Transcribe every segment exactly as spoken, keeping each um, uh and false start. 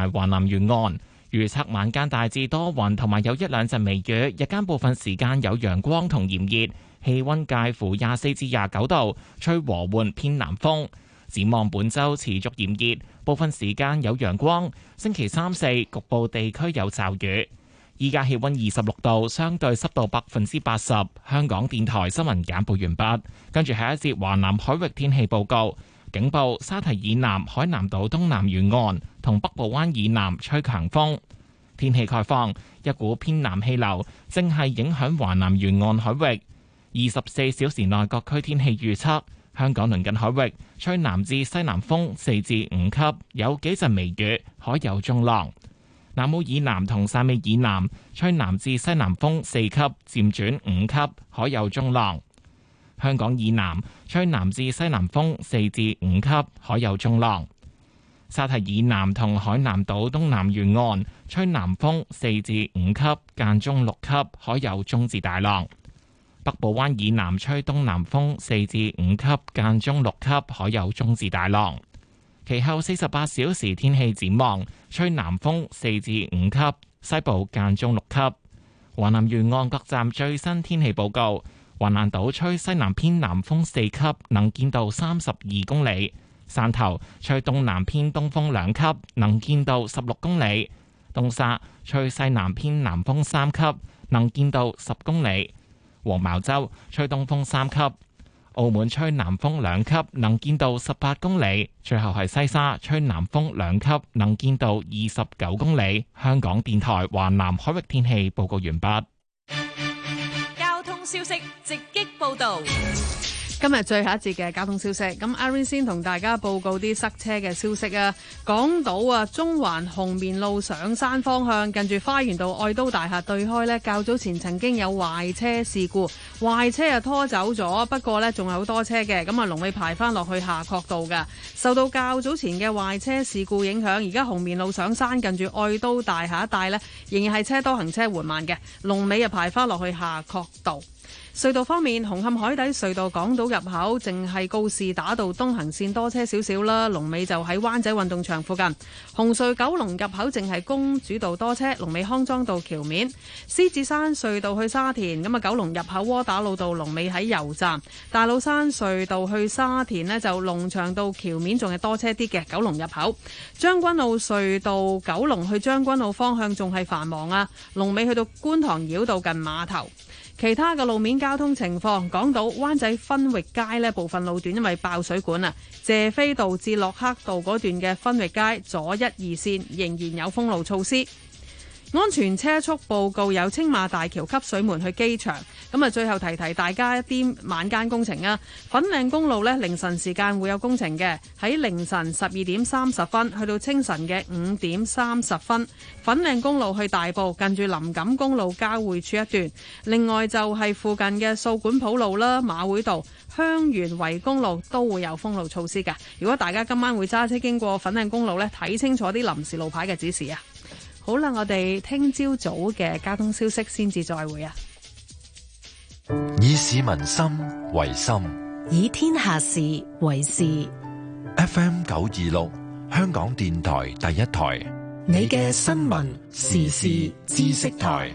埋華南沿岸。預測晚間大致多雲，同埋有一兩陣微雨，日間部分時間有陽光同炎熱，氣溫介乎廿四至廿九度，吹和緩偏南風。展望本週持續炎熱，部分時間有陽光。星期三四局部地區有驟雨。依家氣溫二十六度，相對濕度百分之八十。香港電台新聞簡報完畢，跟住下一節華南海域天氣報告。警報：沙堤以南海南島東南沿岸同北部灣以南吹強風。天氣概況：一股偏南氣流正係影響華南沿岸海域。二十四小時內各區天氣預測：香港鄰近海域吹南至西南風四至五級，有幾陣微雨，海有中浪。南澳以南同汕尾以南吹南至西南風四級，漸轉五級，海有中浪。香港以南吹南至西南風四至五級，海有中浪。沙堤以南同海南島東南沿岸吹南風四至五級，間中六級，海有中至大浪。北部灣以南吹東南風四至五級，間中六級，海有中至大浪。其後四十八小時天氣展望，吹南風四至五級，西部間中六級。華南沿岸各站最新天氣報告。橫瀾島吹西南偏南風四級，能見度三十二公里；汕頭吹東南偏東風兩級，能見度十六公里；東沙吹西南偏南風三級，能見度十公里；黃茅洲吹東風三級；澳門吹南風兩級，能見度十八公里；最後係西沙吹南風兩級，能見度二十九公里。香港電台華南海域天氣報告完畢。 消息直擊報道， 今日最後一節嘅交通消息，咁阿 Rin 先同大家報告啲塞車嘅消息啊。港島啊，中環紅棉路上山方向，近住花園道愛都大廈對開呢，較早前曾經有壞車事故，壞車啊拖走咗，不過呢仲有好多車嘅，咁啊龍尾排翻落去夏慤道噶。受到較早前嘅壞車事故影響，而家紅棉路上山近住愛都大廈一帶呢，仍然係車多行車緩慢嘅，龍尾啊排翻落去夏慤道。隧道方面，紅磡海底隧道港島入口淨係告士打道東行線多車少少啦，龍尾就喺灣仔運動場附近。紅隧九龍入口淨係公主道多車，龍尾康莊道橋面。獅子山隧道去沙田，咁啊九龍入口窩打老道龍尾喺油站。大老山隧道去沙田呢，就龍翔道橋面仲係多車啲嘅，九龍入口。將軍澳隧道九龍去將軍澳方向仲係繁忙啊，龍尾去到觀塘繞道近碼頭。其他嘅路面交通情況，港島灣仔分域街呢部分路段因為爆水管啊，謝斐道至駱克道嗰段嘅分域街左一二線仍然有封路措施。安全車速報告有青馬大橋汲水門去機場。咁啊，最後提提大家一啲晚間工程啊。粉嶺公路呢，凌晨時間會有工程嘅，喺凌晨十二點三十分去到清晨嘅五點三十分。粉嶺公路去大埔近住林錦公路交匯處一段。另外就係附近嘅掃管埔路啦、馬會道、香園圍公路都會有封路措施㗎。如果大家今晚會揸車經過粉嶺公路呢，睇清楚啲臨時路牌嘅指示啊。好啦，我哋聽朝早嘅交通消息先至再會啊！ 以市民心為心， 以天下事為事。 F M 九二六，香港電台第一台， 你嘅新聞時事知識台。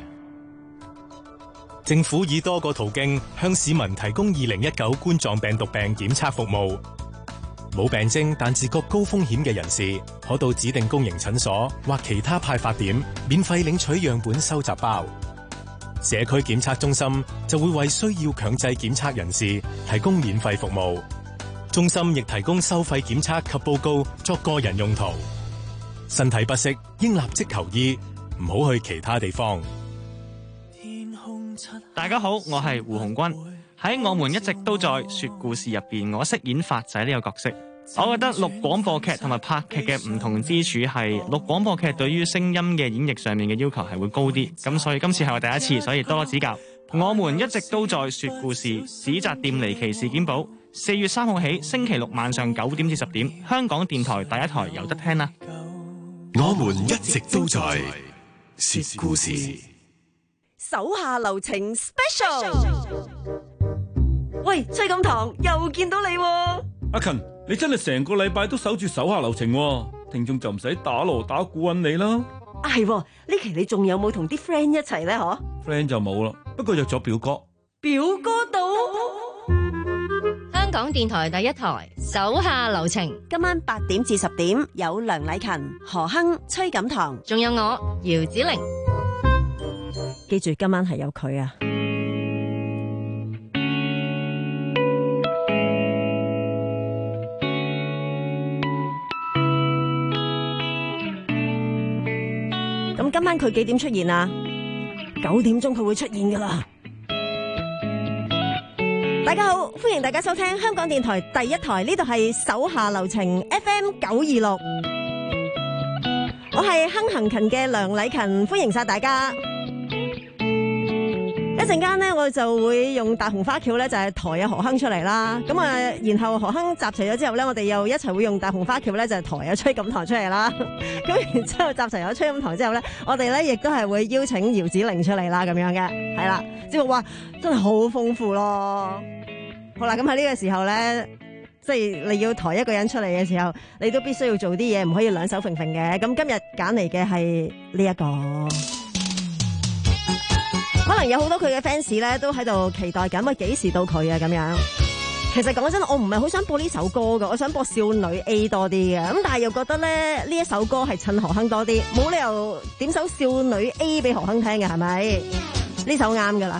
政府以多個途徑向市民提供二零一九冠狀病毒病檢測服務。冇病徵但自覺高風險嘅人士，可到指定公營診所或其他派發點免費領取樣本收集包。社區檢測中心就會為需要強制檢測人士提供免費服務。中心亦提供收費檢測及報告作個人用途。身體不適應立即求醫，唔好去其他地方。 大家好，我係胡鴻鈞。喺我們一直都在說故事入邊，我飾演發仔呢個角色。我覺得錄廣播劇同埋拍劇嘅唔同之處係，錄廣播劇對於聲音嘅演繹上面嘅要求係會高啲，咁所以今次係我第一次，所以多多指教。我們一直都在說故事，紙紮店離奇事件簿，四月三號起星期六晚上九點至十點，香港電台第一台有得聽啦。 我們一直都在說故事， 手下留情 special。喂，崔錦棠又見到你喎。 阿勤，你真係成個禮拜都守住手下留情喎， 聽眾就唔使打鑼打鼓揾你啦。 啊係，呢期你仲有冇同啲 friend 一齊咧？嗬 friend 就冇啦，不過約咗表哥。 表哥到， 香港電台第一台手下留情， 今晚八點至十點有梁禮勤、何鏗、崔錦堂， 仲有我姚子羚。 記住今晚係有佢啊！咁今晚佢幾點出現啊？九點鐘佢會出現噶啦！大家好，歡迎大家收聽香港電台第一台，呢度係手下留情 F M 九二六，我係亨行勤嘅梁禮勤，歡迎晒大家。一陣間呢，我就會用大紅花轎咧，就係抬阿何鏗出嚟啦。咁啊，然後何鏗集齊咗之後咧，我哋又一齊會用大紅花轎咧，就係抬阿崔錦堂出嚟啦。咁然之後集齊咗崔錦堂之後咧，我哋咧亦都係會邀請姚子羚出嚟啦，咁樣嘅係啦。節目話真係好豐富咯。好啦，咁喺呢個時候咧，即係你要抬一個人出嚟嘅時候，你都必須要做啲嘢，唔可以兩手揈揈嘅。咁今日揀嚟嘅係呢一個。可能有好多佢嘅 fans 咧，都喺度期待緊，喂，幾時到佢啊？咁樣，其實講真，我唔係好想播呢首歌噶，我想播少女 A 多啲嘅，咁但係又覺得咧呢一首歌係襯何鏗多啲，冇理由點首少女 A 俾何鏗聽嘅，係咪？呢首啱噶啦。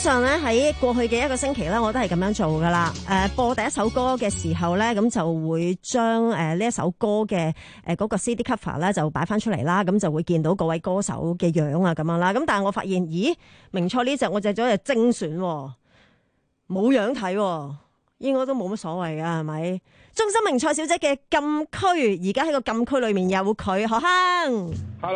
上咧喺過去嘅一個星期咧，我都係咁樣做噶啦。誒、呃，播第一首歌嘅時候咧，咁就會將誒呢一首歌嘅誒嗰個 C D cover 咧就擺翻出嚟啦。咁就會見到各位歌手嘅樣啊咁樣啦。咁但係我發現，咦，明錯呢隻我隻咗隻精選，冇樣睇，應該都冇乜所謂噶，係咪？中森明菜小姐嘅禁區，而家喺個禁區裏面有佢，何鏗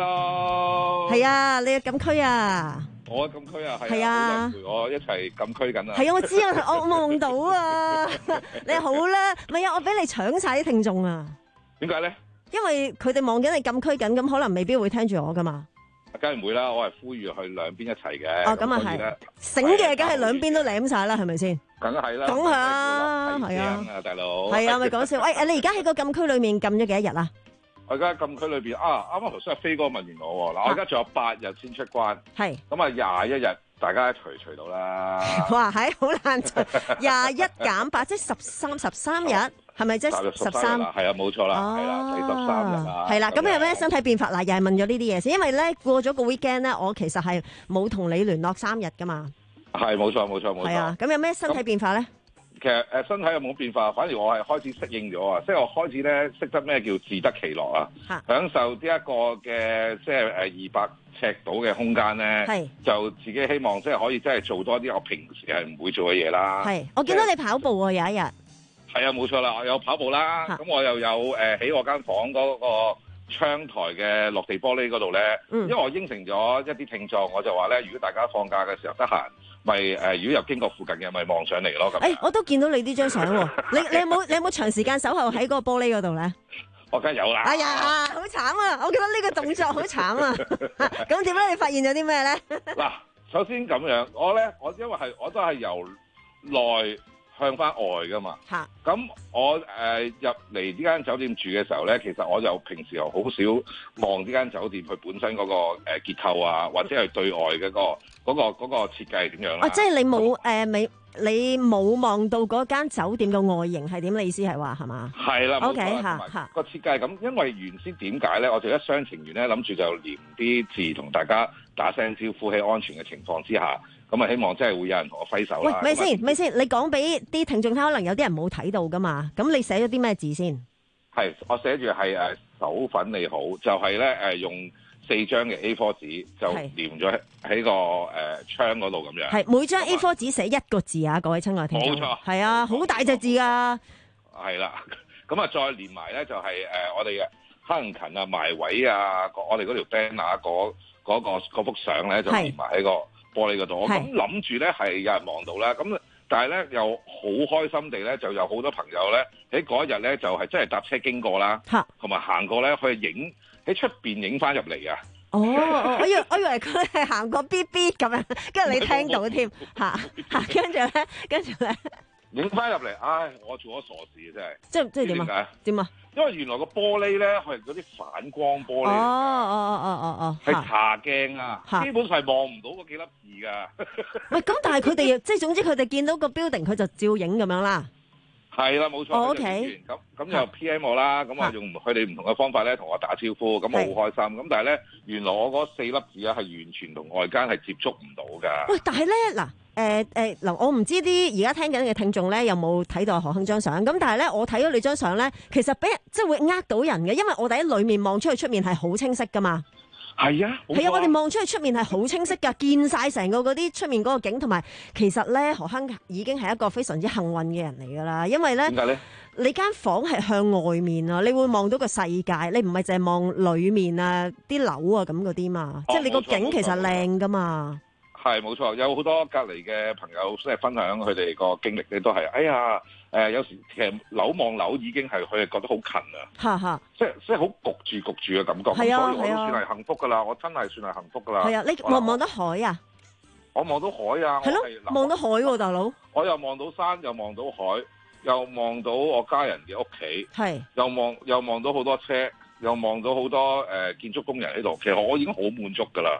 ，Hello， 係啊，你嘅禁區啊， 我嘅禁區啊， 係啊， 陪我一齊禁區緊啊， 係啊，我知啊，我望到啊，你好啦，唔係啊，我俾你搶晒啲聽眾啊， 點解咧？ 因為佢哋望緊你禁區緊，咁可能未必會聽住我噶嘛。 梗係唔會啦，我係呼籲去兩邊一齊嘅。 哦，咁啊係，醒嘅梗係兩邊都舐晒啦，係咪先？ 梗係啦， 梗係啊，係啊， 大佬。 係啊，咪講笑。喂，誒，你而家喺個禁區裏面禁咗幾多日啊？ 我而家禁區裏邊啊，啱啱頭先阿飛哥問完我喎，嗱，我而家仲有八日先出關， 係， 咁啊廿一日，大家一除除到啦。 哇，係好難除，廿一減八，即係十三十三日。係咪即係十三？ 係啊，冇錯啦，係啦，第十三日啦。 係啦，咁有咩身體變化？嗱，又係問咗呢啲嘢先，因為咧過咗個 weekend 咧，我其實係冇同你聯絡三日噶嘛。 係冇錯冇錯冇錯。 係啊，咁有咩身體變化咧？ 其實誒身體有冇變化？反而我係開始適應咗啊，即係我開始咧識得咩叫自得其樂啊，享受呢一個嘅即係誒二百尺度嘅空間咧，就自己希望即係可以即係做多啲我平時係唔會做嘅嘢啦。 係，我見到你跑步喎，有一日。 係啊，冇錯啦，我有跑步啦，咁我又有誒喺我間房嗰個窗台嘅落地玻璃嗰度咧，因為我應承咗一啲聽眾，我就話咧，如果大家放假嘅時候得閒，咪誒如果有經過附近嘅，咪望上嚟咯咁。 誒，我都見到你呢張相喎，你你有冇你有冇長時間守候喺嗰個玻璃嗰度咧？ 我梗係有啦。 哎呀，好慘啊！我覺得呢個動作好慘啊！咁點解你發現咗啲咩咧？ 嗱，首先咁樣，我咧我因為係我都係由內向翻外噶嘛，咁我誒、呃、入嚟呢間酒店住嘅時候咧，其實我就平時又好少望呢間酒店佢本身嗰、那個誒、呃、結構啊，或者係對外嘅、那個嗰、那個嗰、那個設計係點樣啦。 啊，即係你冇誒未，你冇望到嗰間酒店嘅外形係點？你意思係話係嘛？係啦 ，OK 嚇嚇個設計咁，因為原先點解咧？我就一廂情願咧，諗住就連啲字同大家打聲招呼喺安全嘅情況之下。咁啊，希望真係會有人同我揮手啦。 喂，咪先，咪先，你講俾啲聽眾聽，可能有啲人冇睇到噶嘛。咁你寫咗啲咩字先？ 係，我寫住係誒手粉你好，就係咧誒用四張嘅 A 四 紙就連咗喺個誒窗嗰度咁樣。係每張 A 四 紙寫一個字啊，各位親愛聽眾。冇錯。係啊，好大隻字噶。 係啦，咁啊再連埋咧就係誒我哋嘅黑人勤啊埋位啊，我哋嗰條 banner 嗰嗰個嗰幅相咧就連埋喺個玻璃嗰度，我咁諗住咧係有人望到啦，咁但係咧又好開心地咧，就有好多朋友咧喺嗰一日咧就係、是、真係搭車經過啦，同埋行過咧去影喺出邊影翻入嚟啊！ 哦，我以為我以為佢係行過 B B 咁樣，跟住你聽到添嚇嚇，跟住咧跟住咧影翻入嚟，唉！我做咗傻事啊， 真係即即係點啊？點啊？ 因為原來個玻璃咧係嗰啲反光玻璃，哦哦哦哦哦哦， 係茶鏡啊，基本上係望唔到嗰幾粒字噶。 喂，咁但係佢哋即係總之佢哋見到個 building 佢就照影咁樣啦。 係啦，冇錯。 O K。 咁咁就 P M 我啦，咁我用佢哋唔同嘅方法咧同我打招呼，咁我好開心。咁但係咧，原來我嗰四粒字啊係完全同外間係接觸唔到㗎。 喂，但係咧嗱。誒誒嗱，我唔知啲而家聽緊嘅聽眾咧有冇睇到何鏗張相？咁但係咧，我睇咗你張相咧，其實俾即係會呃到人嘅，因為我哋喺裏面望出去出面係好清晰噶嘛。 係啊， 係啊，我哋望出去出面係好清晰噶，見晒成個嗰啲出面嗰個景，同埋其實咧何鏗已經係一個非常之幸運嘅人嚟㗎啦，因為咧點解咧？ 你間房係向外面啊，你會望到個世界，你唔係淨係望裡面啊啲樓啊咁嗰啲嘛，哦、即係你個景其實靚㗎嘛。 係冇錯，有好多隔離嘅朋友即係分享佢哋個經歷咧，都係哎呀誒、呃，有時其實樓望樓已經係佢哋覺得好近啊， 哈哈， 即係即係好焗住焗住嘅感覺， 係啊， 所以我都算係幸福㗎啦，我真係算係幸福㗎啦。 係啊，你望唔望到海啊？ 我望到海啊， 係咯，望到海喎、啊，大佬。 我又望到山，又望到海，又望到我家人嘅屋企， 係， 又望又望到好多車，又望到好多誒、呃、建築工人喺度。其實我已經好滿足㗎啦。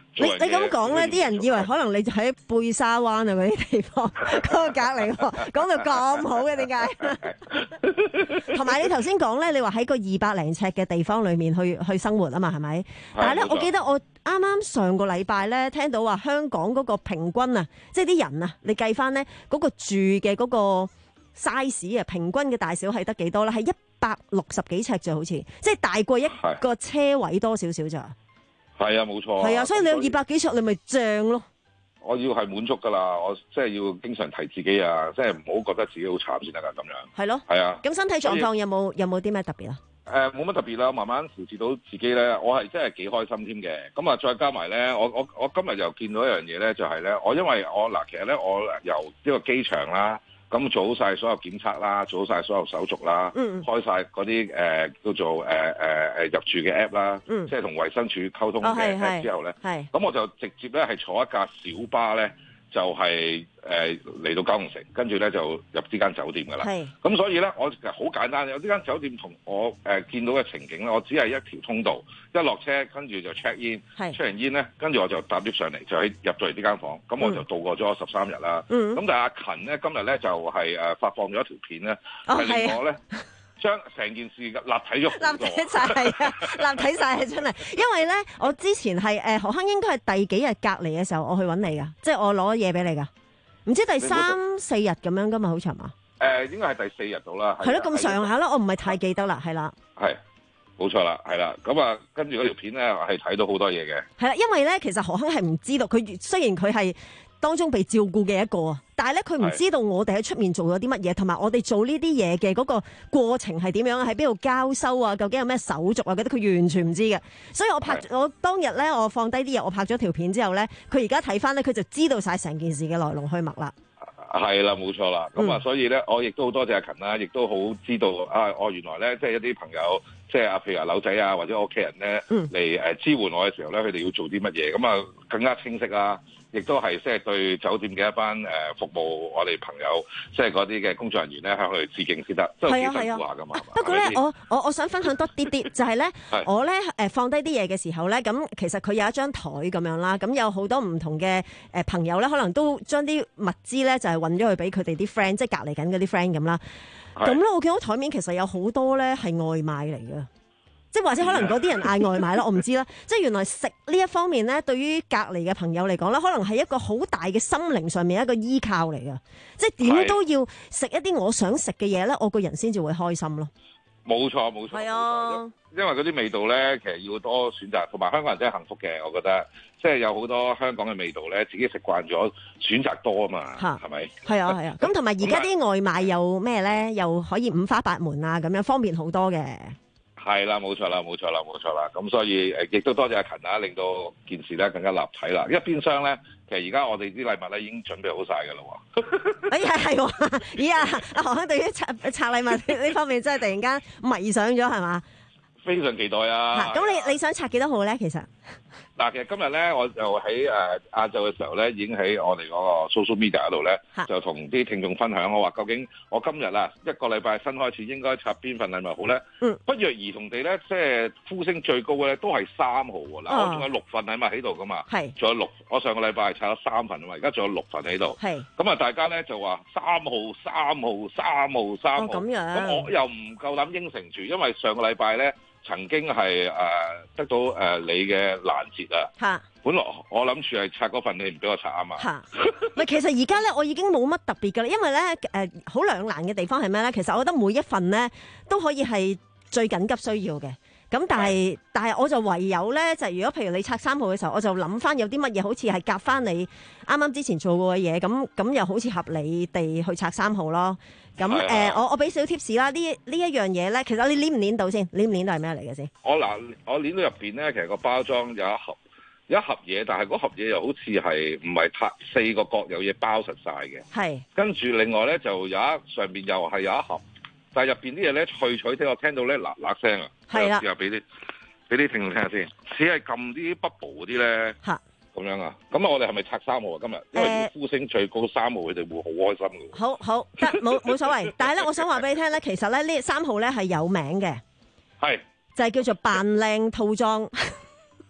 你你咁講咧，啲人以為可能你就喺貝沙灣啊嗰啲地方嗰個隔離喎，講到咁好嘅點解？同埋你頭先講咧，你話喺個二百零尺嘅地方裡面去去生活啊嘛，係咪？但係咧，我記得我啱啱上個禮拜咧聽到話香港嗰個平均啊，即係啲人啊，你計翻咧嗰個住嘅嗰個 size 啊，平均嘅大小係得幾多咧？係一百六十幾尺就好似，即係大過一個車位多少少咋。 係啊，冇錯。 係啊，所以你有二百幾尺，你咪正咯。 我要係滿足㗎啦，我即係要經常提自己啊，即係唔好覺得自己好慘先得㗎咁樣。 係咯。 係啊。 咁身體狀況有冇有冇啲咩特別啊？ 誒冇乜特別啦，慢慢調節到自己咧，我係真係幾開心添嘅。咁啊，再加埋咧，我我我今日又見到一樣嘢咧，就係咧，我因為我嗱，其實咧，我由呢個機場啦。咁做好曬所有檢測啦，做好曬所有手續啦，嗯、開曬嗰啲誒叫做誒誒誒入住嘅 app 啦，嗯、即係同衛生署溝通嘅 app 之後咧，咁、哦、我就直接咧係坐一架小巴咧，就係誒嚟到九龍城，跟住咧就入呢間酒店㗎啦。咁所以咧，我其實好簡單，有呢間酒店同我誒、呃、見到嘅情景咧，我只係一條通道，一落車跟住就 check in，check 完 in 咧，跟住我就搭 lift 上嚟，就喺入咗嚟呢間房，咁我就度過咗十三日啦。咁、嗯、但係阿勤咧今日咧就係、是、誒、呃、發放咗一條片咧，係、哦、令我咧。將成件事立體咗，立體晒係啊，立體晒係真係，因為咧，我之前係誒何鏗應該係第幾日隔離嘅時候，我去揾你噶，即係我攞嘢俾你噶，唔知第三四日咁樣噶嘛，好長嘛？誒、呃，應該係第四日到啦。係咯，咁上下啦，我唔係太記得啦，係啦。係，冇錯啦，係啦，咁啊，跟住嗰條片咧係睇到好多嘢嘅。係啦，因為咧，其實何鏗係唔知道，佢雖然佢係當中被照顧嘅一個啊，但係咧佢唔知道我哋喺出面做咗啲乜嘢，同埋我哋做呢啲嘢嘅嗰個過程係點樣，喺邊度交收啊，究竟有咩手續啊，覺得佢完全唔知嘅。所以我拍我當日咧，我放低啲嘢，我拍咗條片之後咧，佢而家睇翻咧，佢就知道晒成件事嘅來龍去脈啦。係啦，冇錯啦。咁、嗯、啊，所以咧，我亦都好多謝阿勤啦，亦都好知道啊，我原來咧，即係一啲朋友，即係啊，譬如話柳仔啊，或者我屋企人咧，嚟誒支援我嘅時候咧，佢哋要做啲乜嘢，咁啊更加清晰啦。亦都係即係對酒店嘅一班誒服務我哋朋友，即係嗰啲嘅工作人員咧，向佢哋致敬先得，都係幾辛苦下噶嘛。不過咧，我我我想分享多啲啲，就係咧，我咧誒放低啲嘢嘅時候咧，咁其實佢有一張台咁樣啦，咁有好多唔同嘅誒朋友咧，可能都將啲物資咧就係運咗去俾佢哋啲 friend，即係隔離緊嗰啲 friend 咁啦。咁咧，我見到台面其實有好多咧係外賣嚟嘅。即係或者可能嗰啲人嗌外賣啦，我唔知啦。即係原來食呢一方面咧，對於隔離嘅朋友嚟講咧，可能係一個好大嘅心靈上面一個依靠嚟㗎。即係點都要食一啲我想食嘅嘢咧，我個人先至會開心咯。冇錯，冇錯。係啊，因為嗰啲味道咧，其實要多選擇，同埋香港人真係幸福嘅，我覺得。即係有好多香港嘅味道咧，自己食慣咗，選擇多啊嘛，係咪？係啊，係啊。咁同埋而家啲外賣又咩咧？又可以五花八門啊，咁樣方便好多嘅。係啦，冇錯啦，冇錯啦，冇錯啦。咁所以誒，亦都多謝阿勤啊，令到件事咧更加立體啦。一邊廂咧，其實而家我哋啲禮物咧已經準備好晒㗎啦喎。哎係係喎，咦啊！阿何鏗對於拆拆禮物呢方面真係突然間迷上咗係嘛？非常期待啊！咁你你想拆幾多號咧？其實嗱，其實今日咧，我就喺誒晏晝嘅時候咧，已經喺我哋嗰個 social media 嗰度咧，就同啲聽眾分享，我話究竟我今日啊一個禮拜新開始應該拆邊份禮物好咧？嗯，不約而同地咧，即係呼聲最高嘅咧都係三號喎。嗱、哦，我仲有六份禮物喺度噶嘛，係，仲有六，我上個禮拜係拆咗三份啊嘛，而家仲有六份喺度，係。咁啊，大家咧就話三號、三號、三號、三號，咁、哦、樣，咁我又唔夠膽應承住，因為上個禮拜咧。曾經係誒、呃、得到誒、呃、你嘅攔截啊！嚇，本來我諗住係拆嗰份，你唔俾我拆啊嘛！嚇，唔係其實而家咧，我已經冇乜特別㗎啦，因為咧誒好兩難嘅地方係咩咧？其實我覺得每一份咧都可以係最緊急需要嘅。咁但係但係我就唯有咧，就係、如果譬如你拆三號嘅時候，我就諗翻有啲乜嘢好似係夾翻你啱啱之前做過嘅嘢，咁咁又好似合理地去拆三號咯。咁誒、呃，我我俾少 tips 啦。呢呢一樣嘢咧，其實你捏唔捏到先？捏唔捏到係咩嚟嘅先？我嗱，我捏到入邊咧，其實個包裝有一盒有一盒嘢，但係嗰盒嘢又好似係唔係太四個角有嘢包實晒嘅。係。跟住另外咧，就有一上邊又係有一盒。但係入邊啲嘢咧，脆脆聽我聽到咧，嗱嗱聲啊！係啦，試下俾啲俾啲聽眾聽下先，只係撳啲 bubble 嗰啲咧，嚇咁樣啊！咁啊，我哋係咪拆三號啊？今日因為呼聲最高三號，佢哋會好開心嘅。好好得冇冇所謂，但係咧，我想話俾你聽咧，其實咧呢三號咧係有名嘅，係就係叫做扮靚套裝。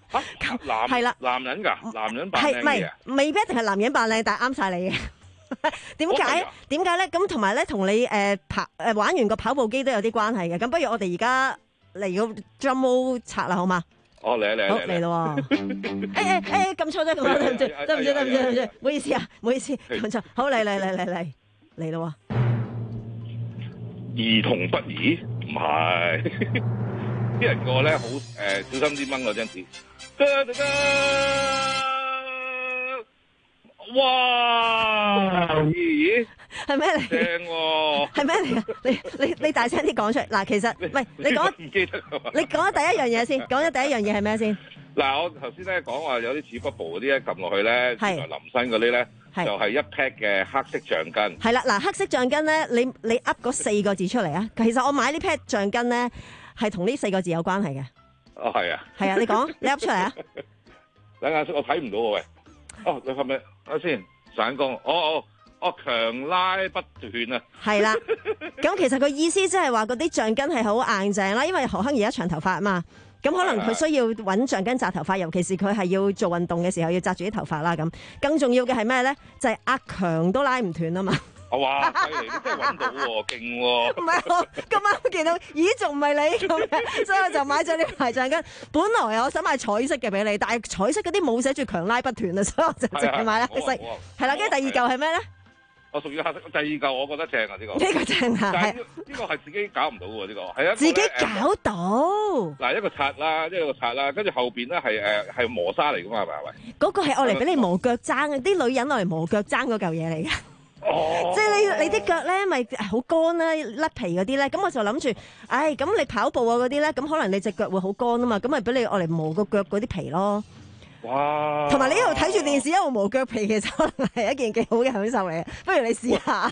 男係啦， 男人㗎，男人扮靚係咪嘅。 未必一定係男人扮靚，但係啱晒你嘅。點解？點解咧？咁同埋咧，同你誒跑誒玩完個跑步機都有啲關係嘅。咁不如我哋而家嚟個 drum 拆啦，好嘛？ 哦，嚟嚟嚟嚟咯！誒誒誒，撳錯咗，咁對唔住，對唔住，對唔住，對唔住，唔好意思啊，唔好意思，撳錯。好，嚟嚟嚟嚟嚟嚟咯！ 兒童不宜，唔係啲人個咧好誒小心啲掹嗰張紙。哇！咦？ 係咩嚟？ 正喎！ 係咩嚟啊？你你你大聲啲講出嚟嗱，其實喂，你講唔記得你講咗第一樣嘢先，講咗第一樣嘢係咩先？ 嗱，我頭先咧講話有啲似 bubble 嗰啲咧，撳落去咧，原來林身嗰啲咧就係一 pack 嘅黑色橡筋。係啦，嗱，黑色橡筋咧，你你噏嗰四個字出嚟啊！其實我買呢 pack 橡筋咧，係同呢四個字有關係嘅。 哦，係啊。係啊，你講，你噏出嚟啊！ 等下先，我睇唔到喎喂。哦，你係咪？等下先，散光。哦哦。哦，強拉不斷啊！係啦，咁其實個意思即係話嗰啲橡筋係好硬淨啦，因為何鏗而家長頭髮啊嘛，咁可能佢需要揾橡筋紮頭髮，尤其是佢係要做運動嘅時候要紮住啲頭髮啦。咁更重要嘅係咩咧？就係阿強都拉唔斷啊嘛！哇，犀利！你真係揾到喎，勁喎！ 唔係我今晚見到，咦，仲唔係你咁嘅，所以我就買咗呢排橡筋。本來我想買彩色嘅俾你，但係彩色嗰啲冇寫住強拉不斷啊，所以我就淨係買黑色。係啦，跟住第二嚿係咩咧？ 我屬於黑色，第二嚿我覺得正啊！呢個呢個正啊， 係呢個係自己搞唔到喎，呢個係啊， 自己搞到嗱一個刷啦，一個刷啦，跟住後邊咧係誒係磨砂嚟噶嘛，係咪啊？喂， 嗰個係愛嚟俾你磨腳踭嘅，啲女人愛嚟磨腳踭嗰嚿嘢嚟嘅。哦，即係你你啲腳咧咪好乾啦，甩皮嗰啲咧，咁我就諗住，唉，咁你跑步啊嗰啲咧，咁可能你隻腳會好乾啊嘛，咁咪俾你愛嚟磨個腳嗰啲皮咯。哇！同埋你一路睇住電視一路磨腳皮，其實可能係一件幾好嘅享受嚟嘅，不如你試下。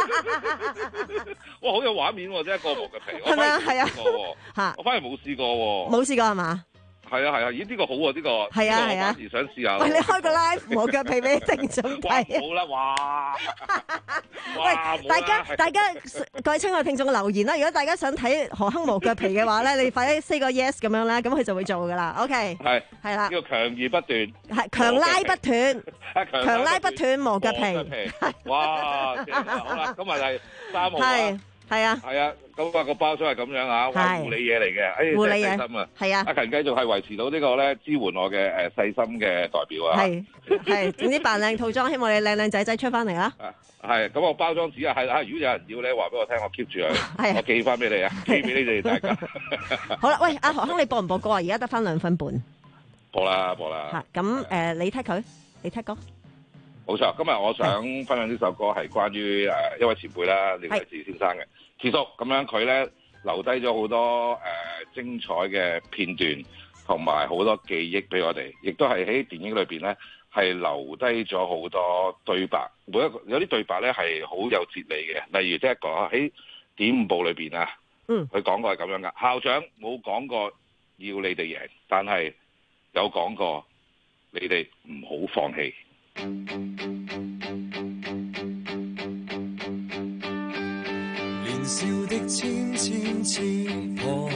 哇！好有畫面喎，真係一個磨腳皮。 係咪啊？係啊。 嚇！我反而冇試過喎。 冇試過係嘛？係啊係啊，咦呢個好喎呢個。 係啊係啊。 我反而想試下。 喂，你開個 live 磨腳皮俾聽眾睇。 好啦，哇！ 喂，大家大家各位親愛聽眾留言啦，如果大家想睇何鏗磨腳皮嘅話咧，你快啲 say 個 yes 咁樣啦，咁佢就會做噶啦。OK。係。係啦。呢個強而不斷。 係強拉不斷。強拉不斷磨腳皮。 哇！好啦，今日係三號啊。 係啊， 係啊，咁啊個包裝係咁樣啊，話護理嘢嚟嘅，哎，真係細心啊，係啊，阿勤繼續係維持到呢個咧支援我嘅誒細心嘅代表啊，係係，總之扮靚套裝，希望你靚靚仔仔出翻嚟啦，係，咁我包裝紙啊，係啊，如果有人要咧，話俾我聽，我 keep 住佢，我寄翻俾你啊，寄俾你哋大家。 好啦，喂，阿何鏗，你播唔播歌啊？而家得翻兩分半。 播啦，播啦。 嚇，咁誒，你聽佢，你聽歌。 冇錯，今日我想分享呢首歌係關於誒一位前輩啦，廖啟智先生嘅智叔，咁樣佢咧留低咗好多誒、呃、精彩嘅片段，同埋好多記憶俾我哋，亦都係喺電影裏邊咧係留低咗好多對白，每一個有啲對白咧係好有哲理嘅，例如即係講喺點五步裏邊啊，嗯，佢講過係咁樣噶，校長冇講過要你哋贏，但係有講過你哋唔好放棄。 年少的千千翅膀，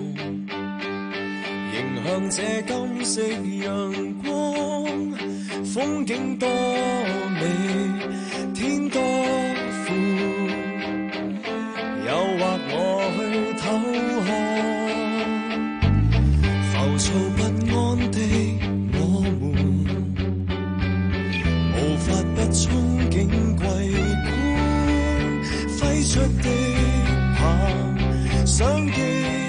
迎向這金色陽光，風景多美，天多闊，誘惑我去偷看，浮躁不安的我們，無法不憧憬桂冠，揮出的棒想擊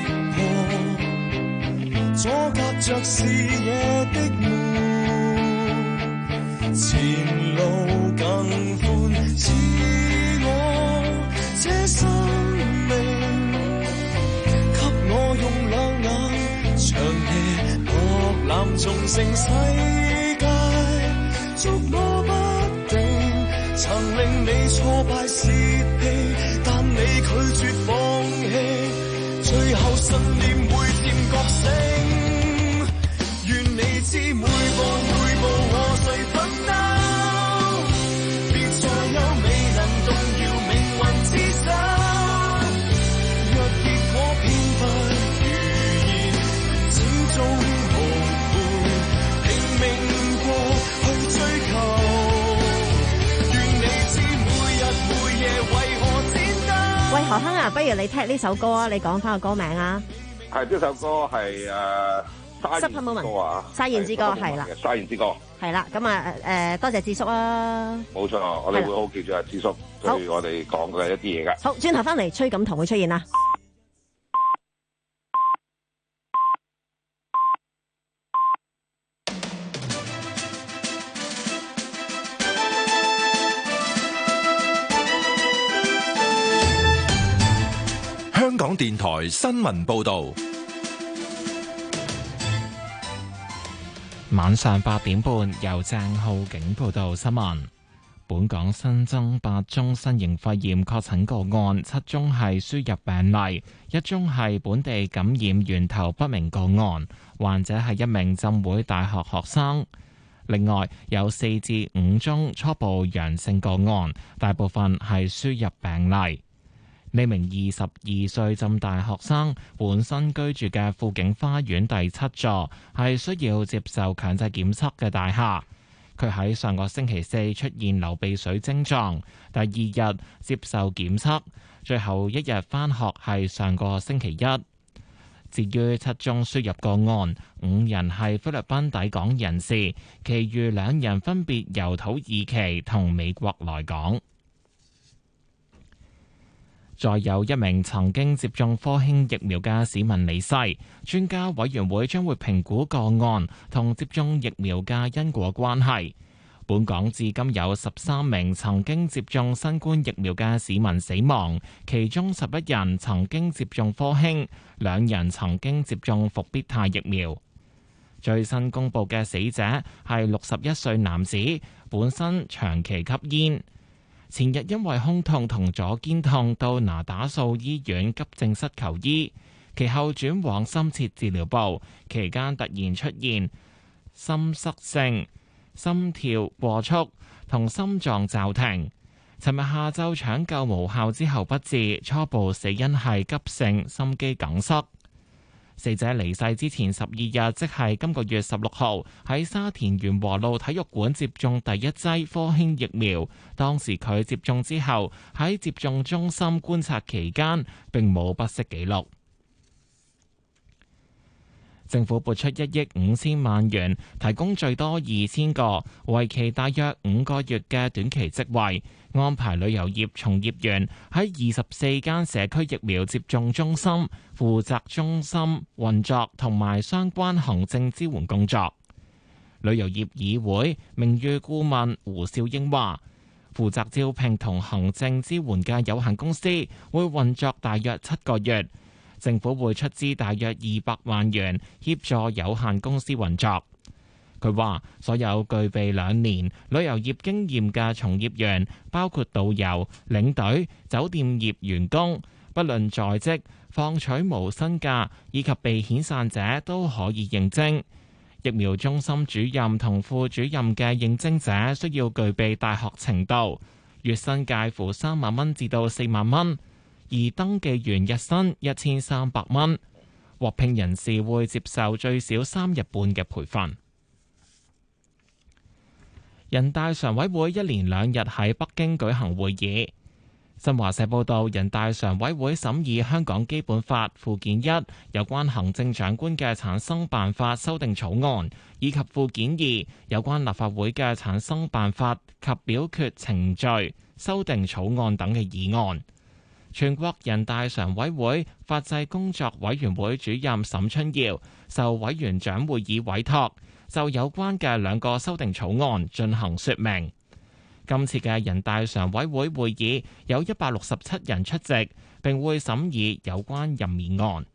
破，阻隔着視野的門，前路更寬，似我這生命，給我用兩眼長夜博覽眾盛世界，捉摸不定，曾令你挫敗泄氣，但你拒絕放棄，最後信念會漸覺醒，願你知每個每步和誰奮鬥，別再有未能動搖命運之手，若結果偏不如意，始終無悔。 如你聽呢首歌啊，你講翻個歌名啊。 係呢首歌係誒沙燕之歌啊， 沙燕之歌係啦， 沙燕之歌係啦。咁啊誒，多謝智叔啊。 冇錯，我哋會好記住阿智叔對我哋講嘅一啲嘢㗎。 好，轉頭翻嚟，崔錦棠會出現啦。 香港電台新聞報道， 晚上八點半由鄭浩景報道新聞。本港新增八宗新型肺炎確診個案，七宗係輸入病例，一宗係本地感染源頭不明個案，患者係一名浸會大學學生。另外有四至五宗初步陽性個案，大部分係輸入病例。呢名二十二歲浸大學生本身居住嘅富景花園第七座係需要接受強制檢測嘅大廈。佢喺上個星期四出現流鼻水症狀，第二日接受檢測，最後一日返學係上個星期一。至於七宗輸入個案，五人係菲律賓抵港人士，其餘兩人分別由土耳其同美國來港。再有一名曾經接種科興疫苗嘅市民離世，專家委員會將會評估個案同接種疫苗嘅因果關係。本港至今有十三名曾經接種新冠疫苗嘅市民死亡，其中十一人曾經接種科興，兩人曾經接種復必泰疫苗。最新公布嘅死者係六十一歲男子，本身長期吸煙。前日因為胸痛同左肩痛到那打素醫院急症室求醫，其後轉往深切治療部，期間突然出現心塞性、心跳過速同心臟驟停。尋日下晝搶救無效之後不治，初步死因係急性心肌梗塞。死者離世之前十二日，即係今個月十六號，喺沙田源禾路體育館接種第一劑科興疫苗。當時佢接種之後喺接種中心觀察期間並冇不適記錄。政府撥出一億五千萬元，提供最多二千個為期大約五個月嘅短期職位，安排旅遊業從業員喺二十四間社區疫苗接種中心負責中心運作同埋相關行政支援工作。旅遊業議會名譽顧問胡兆英話，負責招聘同行政支援嘅有限公司會運作大約七個月。政府會出資大約二百萬元協助有限公司運作。佢話：所有具備兩年旅遊業經驗嘅從業員，包括導遊、領隊、酒店業員工，不論在職、放取無薪假以及被遣散者，都可以應徵。疫苗中心主任同副主任嘅應徵者需要具備大學程度，月薪介乎三萬蚊至到四萬蚊。而登記員日薪一千三百蚊，獲聘人士會接受最少三日半嘅培訓。人大常委會一連兩日喺北京舉行會議。新華社報道，人大常委會審議香港基本法附件一有關行政長官嘅產生辦法修訂草案，以及附件二有關立法會嘅產生辦法及表決程序修訂草案等嘅議案。全國人大常委會法制工作委員會主任沈春耀受委員長會議委託，就有關嘅兩個修訂草案進行說明。今次嘅人大常委會會議有一百六十七人出席，並會審議有關任免案。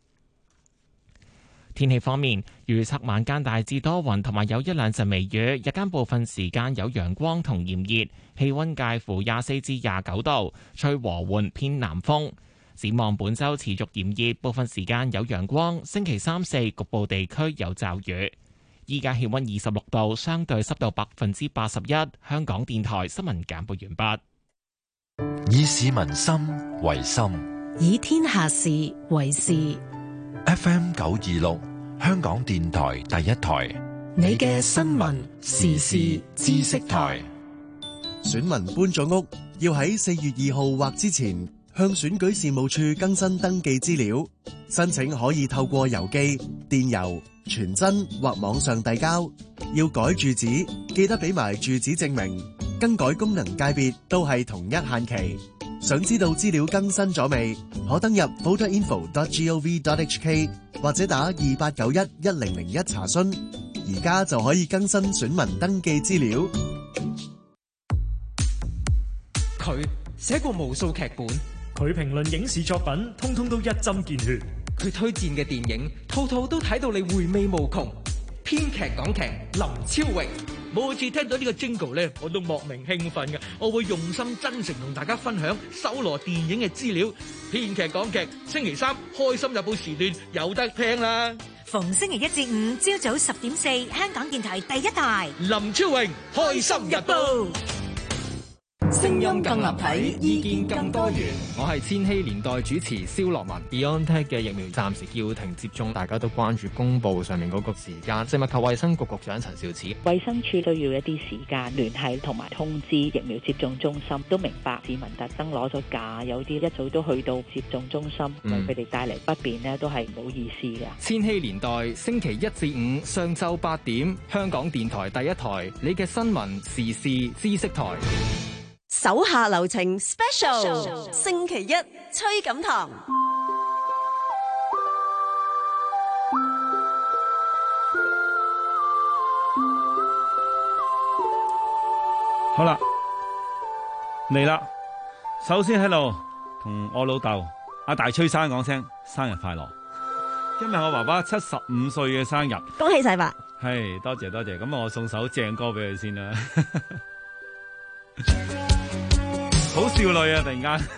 天氣方面，預測晚間大致多雲，同埋有一兩陣微雨，日間部分時間有陽光同炎熱，氣溫介乎廿四至廿九度，吹和緩偏南風。展望本周持續炎熱，部分時間有陽光。星期三四局部地區有驟雨。依家氣溫二十六度，相對濕度百分之八十一。香港電台新聞簡報完畢。以市民心為心， 以天下事為事。 F M 九二六，香港電台第一台， 你嘅新聞時事知識台。 選民搬咗屋，要喺四月二號或之前向選舉事務處更新登記資料。申請可以透過郵寄、電郵、傳真或網上遞交。要改住址，記得俾埋住址證明。更改功能界別都係同一限期。想知道資料更新咗未？可登入 voter info dot gov dot h k 或者打二八九一一零零一查詢。而家就可以更新選民登記資料。 佢寫過無數劇本， 佢評論影視作品，通通都一針見血。 佢推薦嘅電影，套套都睇到你回味無窮。編劇港劇林超榮， 每次聽到呢個 jingle 咧，我都莫名興奮嘅。我會用心真誠同大家分享搜羅電影嘅資料。編劇港劇星期三開心日報時段有得聽啦。 逢星期一至五朝早十點四，香港電台第一台林超榮開心日報。 聲音更立體，意見更多元。 我係千禧年代主持蕭樂文。BioNTech 嘅疫苗暫時叫停接種，大家都關注公佈上面嗰個時間。食物及衛生局局長陳肇始， 衛生署都要一啲時間聯繫同埋通知疫苗接種中心，都明白市民特登攞咗假，有啲一早都去到接種中心，為佢哋帶嚟不便呢，都係唔好意思嘅。 千禧年代星期一至五上晝八點，香港電台第一台，你嘅新聞時事知識台。 手下留情 special， 星期一崔錦棠。 好啦，嚟啦！首先喺度同我老豆阿大崔生講聲生日快樂。今日我爸爸七十五歲嘅生日， 恭喜晒吧！ 係，多謝多謝。咁我送首正歌俾佢先啦。好少女啊！突然間。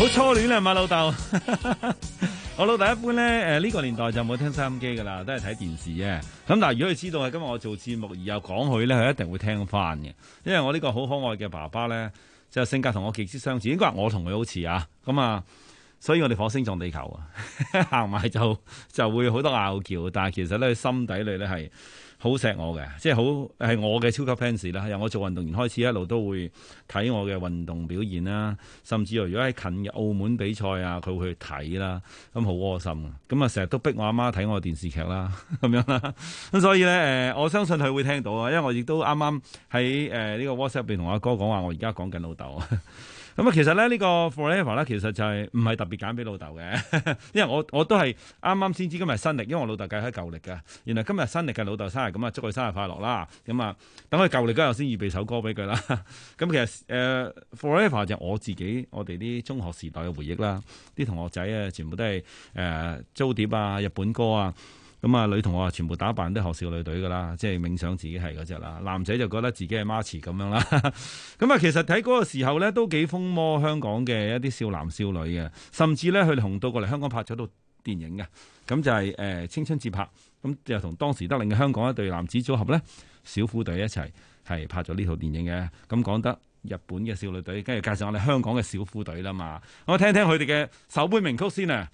好初戀啊嘛，老豆。我老豆一般咧，誒、呃、呢、這個年代就冇聽收音機噶啦，都係睇電視啫。咁但係如果佢知道係今日我做節目而又講佢咧，佢一定會聽翻嘅。因為我呢個好可愛嘅爸爸咧，就性格同我極之相似，應該話我同佢好似啊。咁啊，所以我哋火星撞地球啊，行埋就就會好多拗撬。但係其實咧，心底裏咧係好錫我嘅，即係好係我嘅超級 fans 啦。由我做運動員開始，一路都會睇我嘅運動表現啦，甚至乎如果喺近嘅澳門比賽啊，佢會去睇啦，咁好窩心啊！咁啊，成日都逼我阿媽睇我電視劇啦，咁樣啦。咁所以咧，誒，我相信佢會聽到啊，因為我亦都啱啱喺誒呢個 WhatsApp 入邊同阿哥講話，我而家講緊老豆啊。咁啊，其實咧呢個 Forever 咧，其實就係唔係特別揀俾老豆嘅，因為我我都係啱啱先知今日新曆，因為我老豆計喺舊曆嘅，原來今日新曆嘅老豆生日，咁啊祝佢生日快樂啦！咁啊，等佢舊曆嗰日先預備首歌俾佢啦。咁其實誒、呃、Forever 就我自己我哋啲中學時代嘅回憶啦，啲同學仔啊全部都係誒租碟啊、日本歌啊。咁啊，女同學啊，全部打扮都學少女隊噶啦，即係冥想自己係嗰隻啦。男仔就覺得自己係媽池咁樣啦。咁啊，其實睇嗰個時候咧，都幾風靡香港嘅一啲少男少女嘅，甚至咧佢哋紅到過嚟香港拍咗套電影嘅。咁就係、是、誒、呃、青春節拍，咁就同當時得令嘅香港一對男子組合咧，小虎隊一齊係拍咗呢套電影嘅。咁講得日本嘅少女隊，跟住介紹我哋香港嘅小虎隊啦嘛。我聽聽佢哋嘅首杯名曲先啊，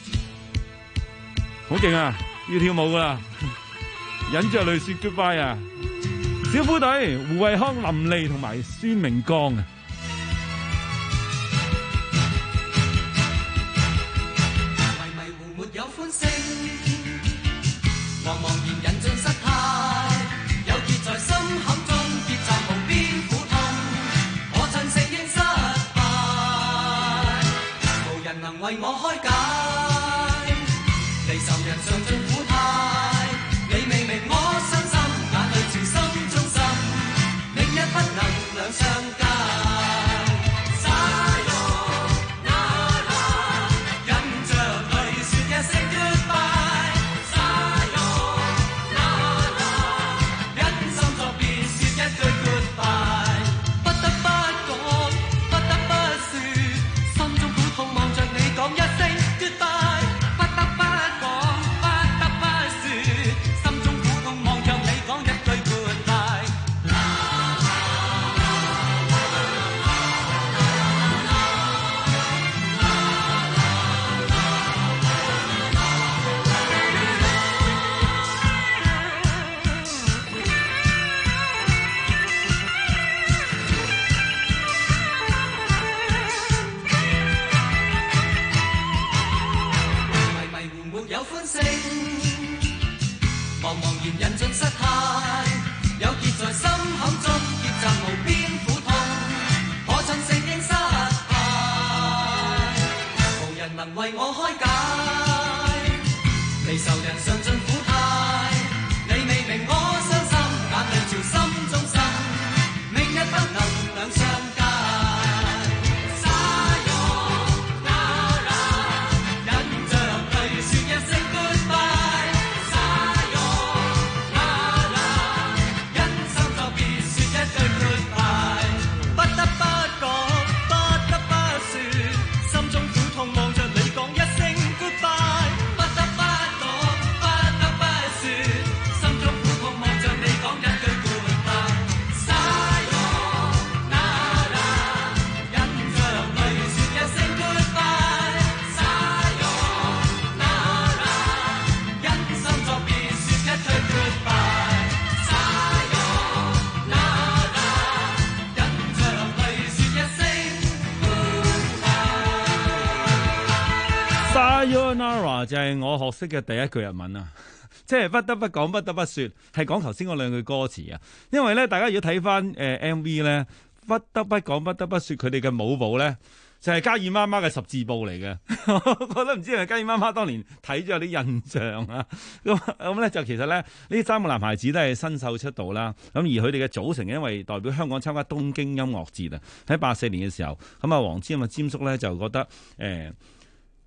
好勁啊！要跳舞噶啦，忍着淚說 goodbye 啊！小虎隊胡慧康、林莉同埋孫明江啊！ 迷迷糊沒有歡聲，茫茫然人盡失態，有結在心坎中，結集無邊苦痛，我盡承認失敗，無人能為我開解，離愁人上盡。 Sayonara 就係我學識嘅第一句日文啊，即係不得不講不得不說，係講頭先嗰兩句歌詞啊。因為咧，大家如果睇翻誒 M V 咧，不得不講不得不說，佢哋嘅舞步咧就係、是、加爾媽媽嘅十字步嚟嘅。我覺得唔知係咪加爾媽媽當年睇咗有啲印象啊。咁咁咧就其實咧呢啲三個男孩子都係新秀出道啦。咁而佢哋嘅組成因為代表香港參加東京音樂節啊，喺八四年嘅時候，咁啊黃霑啊霑叔咧就覺得誒。呃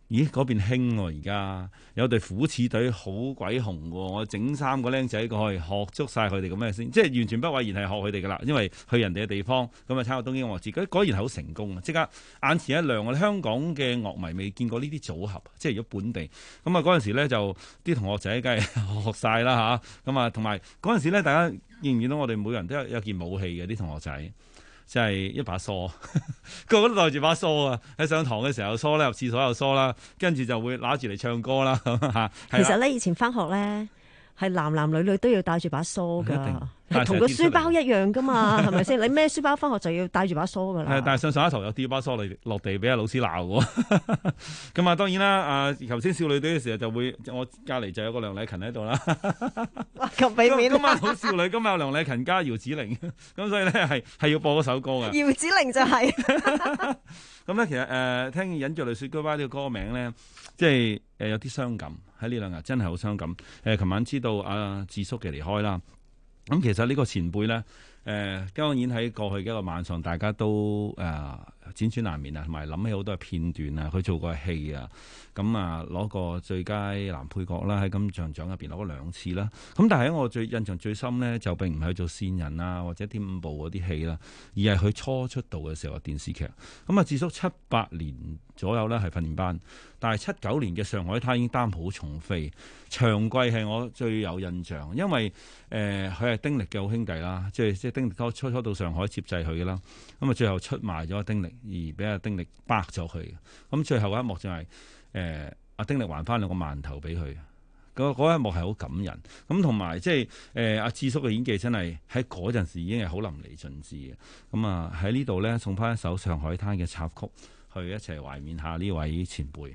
咦嗰邊興喎，而家有隊虎刺隊好鬼紅喎，我整三個僆仔過去學足晒佢哋咁嘅先，即係完全不諱言係學佢哋噶啦，因為去人哋嘅地方咁啊參加東京音樂節，果然係好成功啊！即刻眼前一亮，我哋香港嘅樂迷未見過呢啲組合，即係如果本地咁啊嗰陣時咧就啲同學仔梗係學晒啦嚇，咁啊同埋嗰陣時咧大家見唔見到我哋每人都有有件武器嘅啲同學仔？即係一把梳，個個都帶住把梳啊！喺上堂嘅時候梳啦，入廁所又梳啦，跟住就會揦住嚟唱歌啦嚇。 其實咧，以前翻學咧係男男女女都要帶住把梳㗎，係同個書包一樣㗎嘛，係咪先？你孭書包翻學就要帶住把梳㗎啦。係，但係上上一堂有跌把梳嚟落地俾阿老師鬧喎。咁啊，當然啦，啊頭先少女隊嘅時候就會，我隔離就有個梁禮勤喺度啦。 哇，咁俾面！ 今晚好少女，今晚有梁禮勤加姚子羚，咁所以咧係係要播嗰首歌嘅。 姚子羚就係、是。 咁咧，其實誒、呃、聽《忍著淚說 Goodbye》呢個歌名咧，即係誒有啲傷感喺呢兩日，真係好傷感。誒、呃，琴晚知道阿、啊、智叔嘅離開啦。咁其實呢個前輩咧，誒、呃、當然喺過去嘅一個晚上，大家都誒輾轉難眠啊，同埋諗起好多嘅片段啊，佢做過嘅戲啊，咁啊攞個最佳男配角啦，喺金像獎入邊攞咗兩次啦。咁但係喺我最印象最深咧，就並唔係做線人啊或者添五部嗰啲戲啦，而係佢初出道嘅時候嘅電視劇。咁啊，智叔七八年左右咧係訓練班，但係七九年嘅上海灘已經擔好重飛。長貴係我最有印象，因為誒佢係丁力嘅好兄弟啦，即係即係丁力初初初到上海接濟佢嘅啦，咁啊最後出賣咗丁力，而俾阿丁力掰咗佢。咁最後嗰一幕就係誒阿丁力還翻兩個饅頭俾佢，嗰嗰一幕係好感人。咁同埋即係誒阿智叔嘅演技真係喺嗰陣時已經係好淋漓盡致嘅。咁啊喺呢度咧送翻一首上海灘嘅插曲，去一齊懷緬下呢位前輩。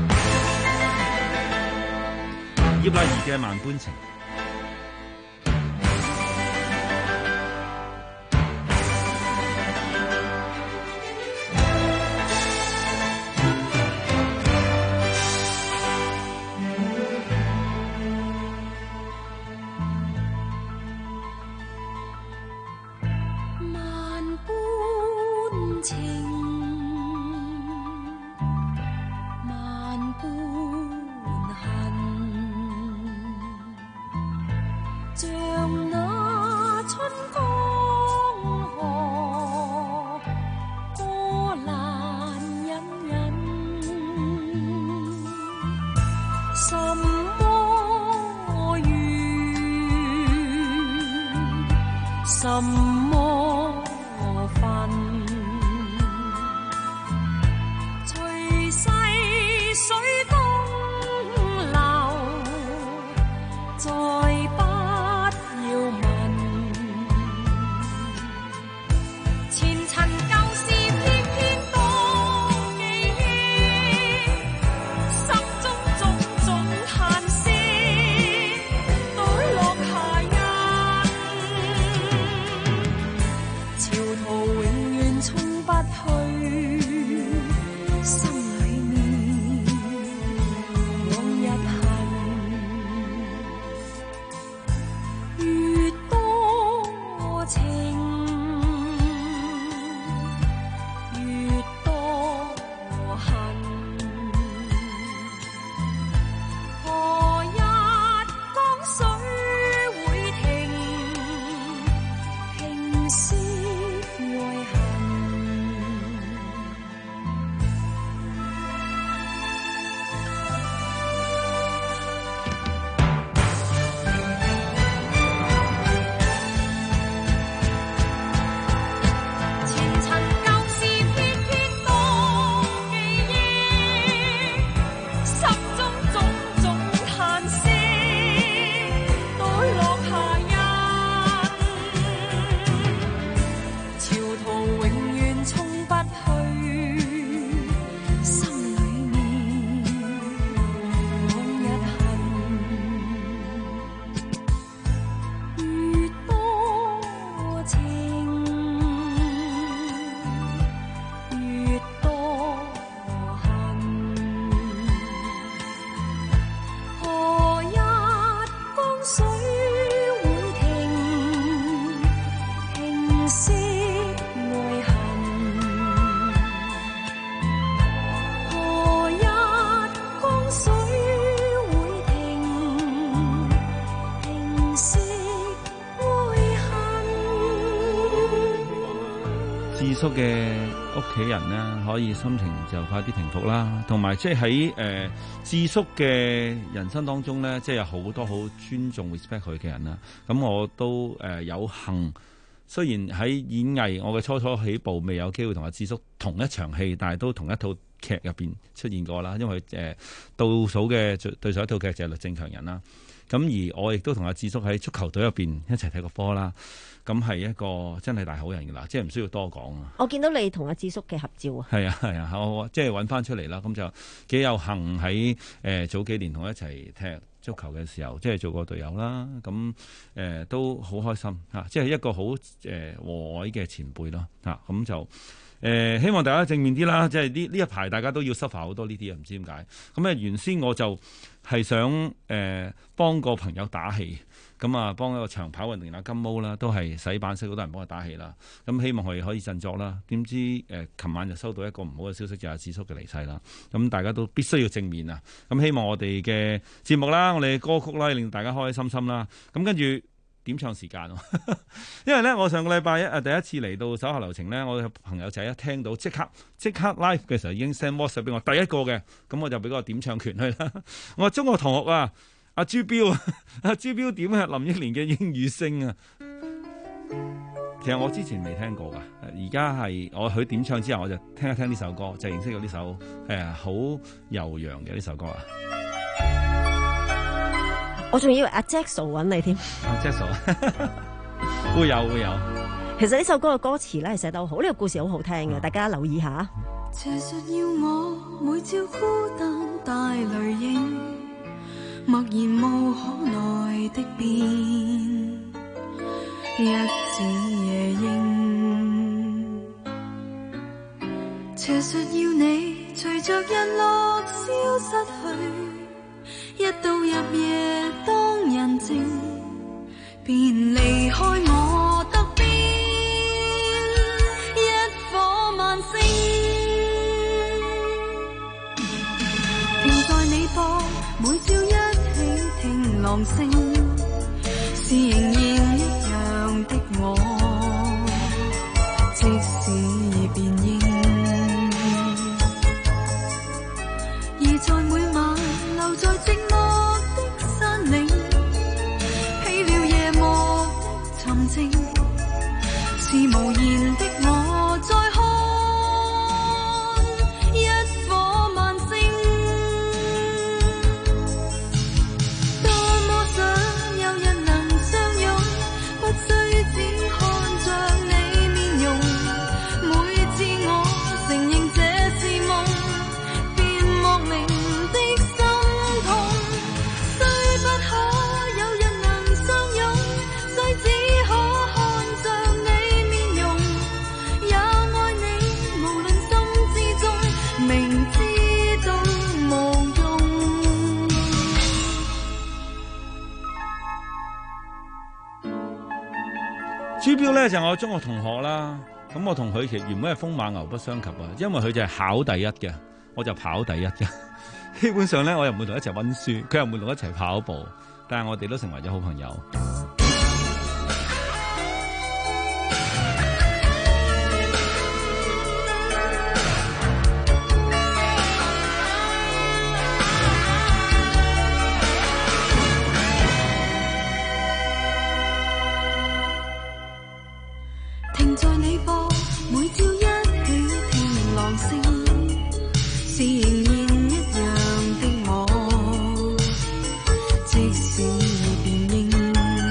葉麗儀嘅《萬般情》。 萬般情，萬般像那春江河，波瀾隱隱。什麼緣，什麼分？隨逝水東流，再不叔嘅屋企人咧，可以心情就快啲平復啦。同埋即係喺誒智叔嘅人生當中咧，即係有好多好尊重 respect 佢嘅人啦。咁我都誒、呃、有幸，雖然喺演藝我嘅初初起步未有機會同阿智叔同一場戲，但係都同一套劇入邊出現過啦。因為誒、呃、倒數嘅對手一套劇就係律政強人啦。咁而我亦都同阿智叔喺足球隊入邊一齊睇過波啦。咁係一個真係大好人㗎啦，即係唔需要多講啊！ 我見到你同阿智叔嘅合照啊， 係啊係啊，我即係揾翻出嚟啦，咁就幾有幸喺誒、呃、早幾年同我一齊踢足球嘅時候，即係做過隊友啦，咁誒、呃、都好開心嚇、啊，即係一個好誒、呃、和藹嘅前輩咯嚇，咁、啊、就誒、呃、希望大家正面啲啦，即係呢呢一排大家都要 suffer 好多呢啲啊，唔知點解咁咧？原先我就係想誒、呃、幫個朋友打氣。咁啊，幫一個長跑運動員啊金毛啦，都係洗版識好多人幫佢打氣啦。咁希望佢可以振作啦。點知誒，琴、呃、晚就收到一個唔好嘅消息，就係智叔嘅離世啦。咁大家都必須要正面啊。咁希望我哋嘅節目啦，我哋嘅歌曲啦，令大家開開心心啦。咁跟住點唱時間，因為咧，我上個禮拜一誒第一次嚟到手下留情咧，我嘅朋友仔一聽到即刻即刻 live 嘅時候已經 send WhatsApp 俾我，第一個嘅，咁我就俾個點唱權去啦。我話中學同學啊！阿朱標啊，阿朱標點啊？林憶蓮嘅英語星啊，其實我之前未聽過噶，而家係我佢點唱之後，我就聽一聽呢首歌，就認識咗呢首誒好悠揚嘅呢首歌啊。 我仲以為阿 Jackson 揾你添， 阿 Jackson 會有會有。 其實呢首歌嘅歌詞咧係寫得好好，呢、這個故事好好聽嘅，嗯、大家留意下。 邪術要我每朝孤單帶淚影，默然無可奈的變，一指夜鶯。邪術要你隨着日落消失去，一到入夜當人靜，便離開我得邊，一顆萬星，停在你播每朝一浪聲是仍然一樣的我，即使變形，而在每晚留在寂寞的山嶺，起了夜幕的沉靜，是無言的我在看一顆萬星。 朱標咧就係我中學同學啦，咁我同佢其實原本係風馬牛不相及啊，因為佢就係考第一嘅，我就跑第一嘅。基本上咧，我又唔會同佢一齊溫書，佢又唔會同我一齊跑步，但係我哋都成為咗好朋友。 停在你播，每朝一起聽浪聲，是仍然一樣的我，即使變形。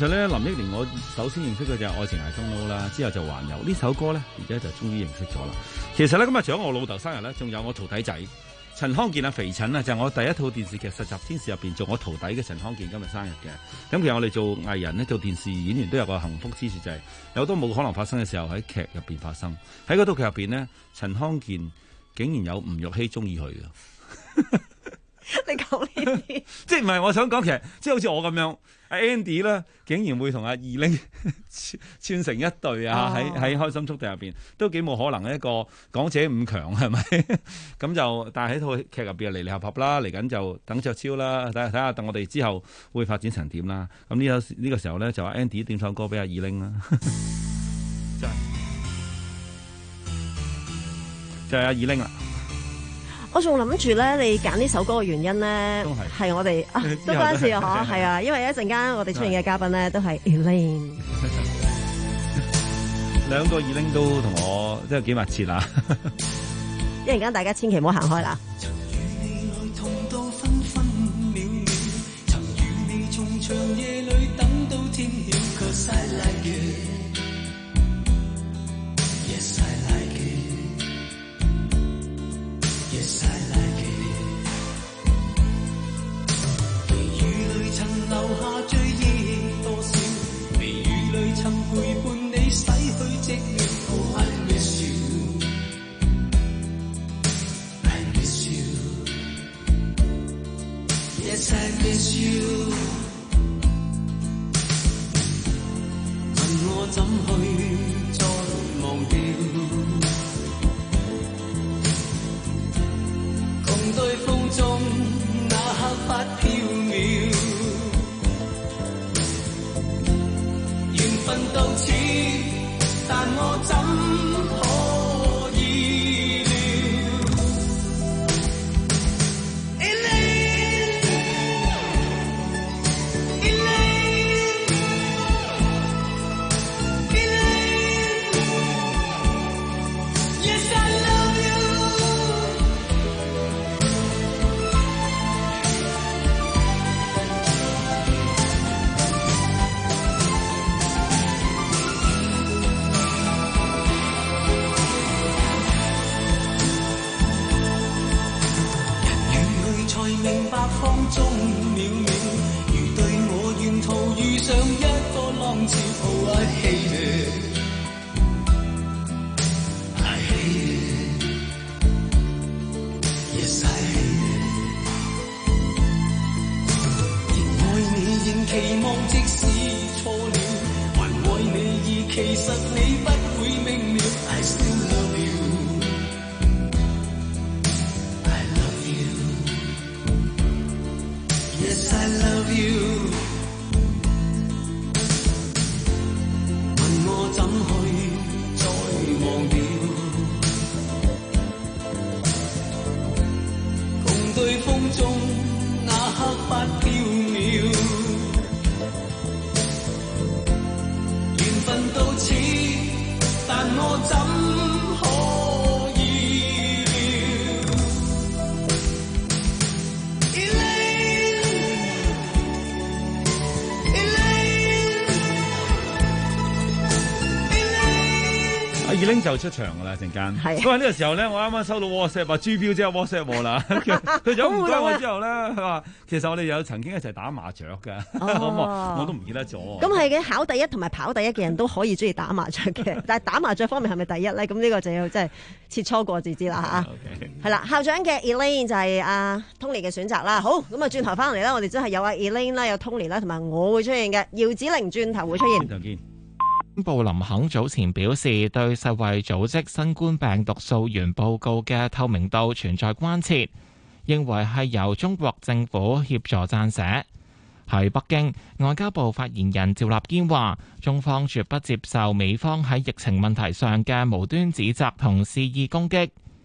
實咧，林憶蓮我首先認識佢就係《愛情捱中撈》啦，之後就環遊呢首歌咧，而家就終於認識咗啦。其實咧，今日除咗我老豆生日咧，仲有我徒弟仔陳康健啊，肥陳啊，就係、是、我第一套電視劇《實習天使》入邊做我徒弟嘅陳康健今日生日嘅。咁其實我哋做藝人咧，做電視演員都有個幸福之處，就係、是、有好多冇可能發生嘅時候喺劇入邊發生。喺嗰套劇入邊咧，陳康健竟然有吳玉希中意佢嘅。 你講呢啲， 即係唔係我想講，其實即係好似我咁樣，阿 Andy 咧，竟然會同阿二玲串成一對啊！喺喺、哦、開心速遞入邊都幾冇可能，一個港姐五強係咪？咁就但係喺套劇入邊離離合合啦，嚟緊就等着超啦，睇下睇下，等我哋之後會發展成點啦。咁呢個呢個時候咧，就阿 Andy 點首歌俾阿二玲啦，就係、就係阿二玲啦。 我仲諗住咧，你揀呢首歌嘅原因咧，係我哋啊都關事啊，嗬，係啊，因為一陣間我哋出現嘅嘉賓咧都係 Elaine， 兩個 Elaine 都同我即係幾密切啦。 一陣間大家千祈唔好行開啦。 Yes, I like it。微雨裏曾留下追憶多少，微雨裏曾陪伴你洗去寂寥。Oh, I miss you, I miss you. Yes, I miss you。問我怎去再忘掉？對風中那刻不飄渺，緣分到此，但我怎可以料 Elaine, Elaine, Elaine, yes I love you。明白風中渺渺，如對我沿途遇上一個浪潮。Oh, I hate it, I hate it, yes I hate it。仍愛你，仍期望即使錯了，還愛你，而其實你不會明了。I still love you。Yes, I love you。問我怎去再忘掉？共對風中那刻不飄渺，緣分到此，但我怎可以料？ 阿二玲就出場噶啦，陣間。係。不過呢個時候咧，我啱啱收到 WhatsApp 話朱標即係 WhatsApp 我啦。佢就唔該我之後咧，佢話其實我哋有曾經一齊打麻雀㗎。哦、我都唔記得咗。 咁係嘅，考第一同埋跑第一嘅人都可以中意打麻雀嘅，但係打麻雀方面係咪第一咧？咁呢個就要即係切磋過至知啦嚇。係啦，校長嘅 Elaine 就係阿 Tony 嘅選擇啦。好，咁啊轉頭翻嚟啦，我哋真係有阿 Elaine 啦，有 Tony 啦，同埋我會出現嘅。姚子羚轉頭會出現。 轉頭見。 布林肯早前表示，對世衛組織新冠病毒溯源報告嘅透明度存在關切，認為係由中國政府協助撰寫。喺北京，外交部發言人趙立堅話，中方絕不接受美方喺疫情問題上嘅無端指責同肆意攻擊。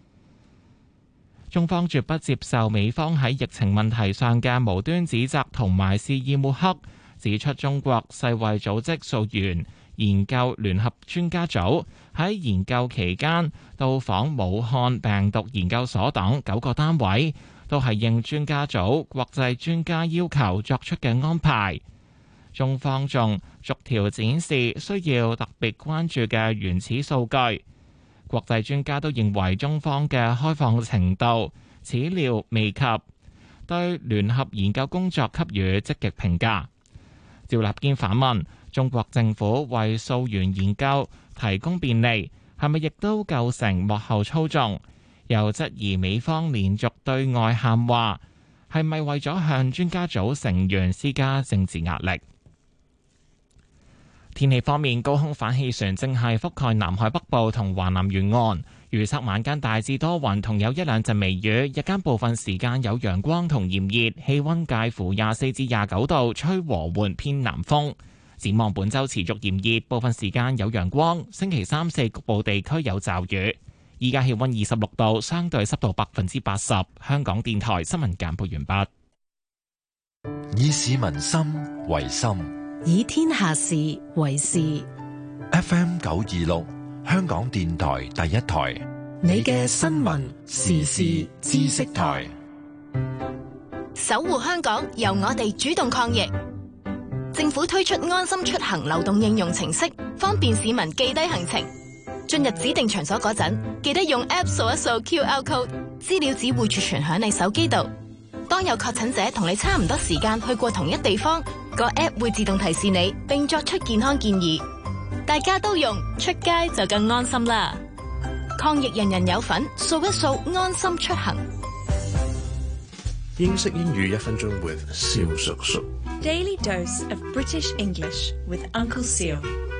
中方絕不接受美方喺疫情問題上嘅無端指責同埋肆意抹黑，指出中國世衛組織溯源研究聯合專家組喺研究期間到訪武漢病毒研究所等九個單位，都係應專家組國際專家要求作出嘅安排。 中方仲逐條展示需要特別關注嘅原始數據。國際專家都認為中方嘅開放程度始料未及，對聯合研究工作給予積極評價。趙立堅反問中國政府為溯源研究提供便利，係咪亦都構成幕後操縱？又質疑美方連續對外喊話，係咪為咗向專家組成員施加政治壓力？天氣方面，高空反氣旋正係覆蓋南海北部同華南沿岸，預測晚間大致多雲同有一兩陣微雨，日間部分時間有陽光同炎熱，氣溫介乎廿四至廿九度，吹和緩偏南風。展望本週持續炎熱，部分時間有陽光，星期三四局部地區有驟雨。依家氣溫二十六度，相對濕度百分之八十。香港電台新聞簡報完畢。 以市民心為心， 以天下事為事。 F M 九二六，香港電台第一台， 你嘅新聞時事知識台， 守護香港，由我哋主動抗疫。政府推出安心出行流動應用程式，方便市民記低行程。進入指定場所嗰陣，記得用 App 掃一掃 Q R code， 資料只會儲存響你手機度。當有確診者同你差唔多時間去過同一地方，個 App 會自動提示你，並作出健康建議。大家都用，出街就更安心啦！抗疫人人有份，掃一掃安心出行。 英式英語一分鐘 with 蕭叔叔。 Daily dose of British English with Uncle Seal。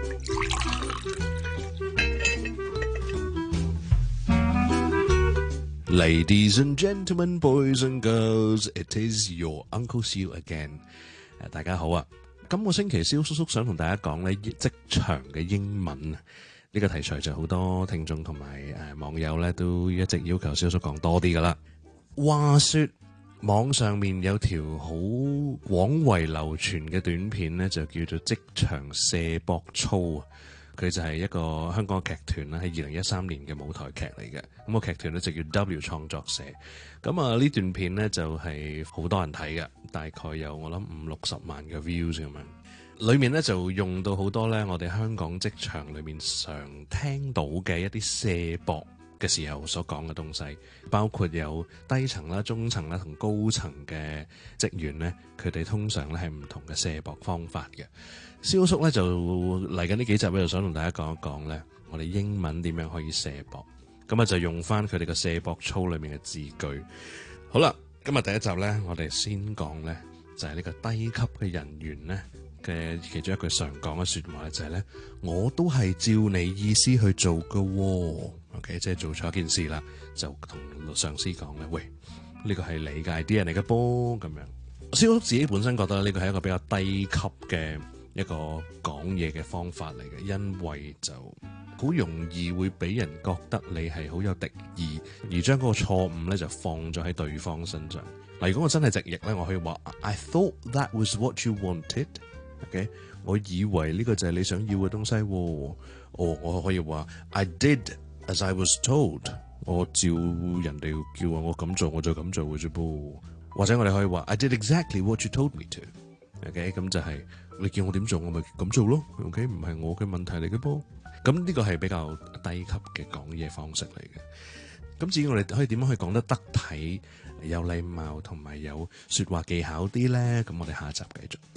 Ladies and gentlemen, boys and girls, it is your Uncle Seal again。誒，大家好啊！今個星期蕭叔叔想同大家講咧職場嘅英文呢、呢個題材就好多聽眾同埋誒網友咧都一直要求蕭叔講多啲噶啦。話說網上面有條好廣為流傳嘅短片咧，就叫做職場卸膊操啊！佢就係一個香港嘅劇團啦，喺二零一三年嘅舞台劇嚟嘅。咁、個劇團咧就叫 W 創作社。咁啊呢段片咧就係好多人睇嘅，大概有我諗五六十萬嘅 views 咁樣。裏面咧就用到好多咧我哋香港職場裏面常聽到嘅一啲卸膊嘅時候所講嘅東西，包括有低層啦、中層啦同高層嘅職員咧，佢哋通常咧係唔同嘅卸膊方法嘅。蕭叔咧就嚟緊呢幾集咧，就想同大家講一講咧，我哋英文點樣可以卸膊。咁啊就用翻佢哋嘅卸膊操裏面嘅字句。好啦，今日第一集咧，我哋先講咧就係呢個低級嘅人員咧嘅其中一句常講嘅說話咧，就係咧，我都係照你意思去做嘅喎。OK， 即係做錯一件事啦，就同上司講咧，喂，呢個係你嘅 idea 嚟嘅噃，咁樣。蕭叔自己本身覺得呢個係一個比較低級嘅一個講嘢嘅方法嚟嘅，因為就好容易會俾人覺得你係好有敵意，而將嗰個錯誤咧就放咗喺對方身上。嗱，如果我真係直譯咧，我可以話 I thought that was what you wanted。OK， 我以為呢個就係你想要嘅東西喎。哦，我可以話 I did as I was told。我照人哋叫我我咁做，我就咁做嘅啫噃。或者我哋可以話 I did exactly what you told me to。OK， 咁就係你叫我點做，我咪咁做咯。OK， 唔係我嘅問題嚟嘅噃。咁呢個係比較低級嘅講嘢方式嚟嘅。咁至於我哋可以點樣去講得得體、有禮貌同埋有說話技巧啲咧？咁我哋下集繼續。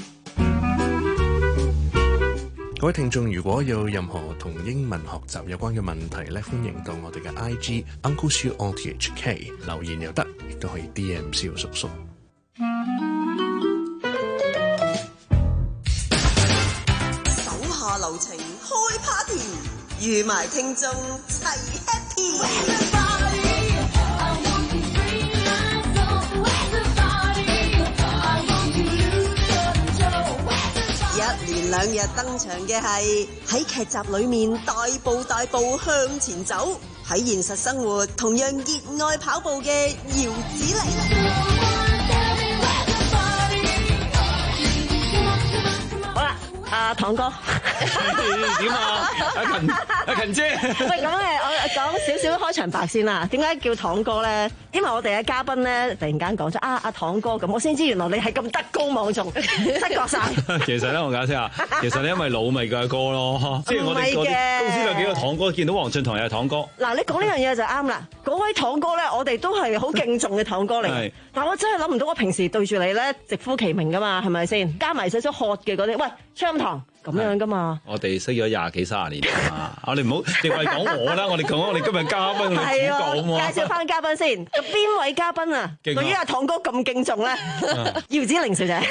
各位聽眾，如果有任何同英文學習有關嘅問題咧，歡迎到我哋嘅 I G Uncle Siu O T H K 留言又得，亦都可以 D M 蕭叔叔。 手下留情，開 party， 預埋聽眾齊 happy。一連兩日登場嘅係喺劇集裏面大步大步向前走，喺現實生活同樣熱愛跑步嘅姚子羚。 好啦，阿、啊、堂哥， 點啊？阿勤阿勤姐， 喂，咁誒，我講少少開場白先啦。點解叫堂哥咧？因為我哋嘅嘉賓咧，突然間講咗啊，阿堂哥咁，我先知原來你係咁德高望重，失覺晒。 其實咧，我解釋下，其實咧，因為老味嘅哥咯，即係我哋公司有幾個堂哥，見到黃俊棠又係堂哥。 嗱，你講呢樣嘢就啱啦。嗰位堂哥咧，我哋都係好敬重嘅堂哥嚟。但我真係諗唔到，我平時對住你咧，直呼其名噶嘛，係咪先？加埋少少喝嘅嗰啲，喂，崔金堂咁樣噶嘛。 我哋識咗廿幾三十年啊！我哋唔好淨係講我啦，我哋講我哋今日嘉賓，你主講喎。 介紹翻嘉賓先，咁邊位嘉賓啊？對於阿堂哥咁敬重咧，姚子羚小姐。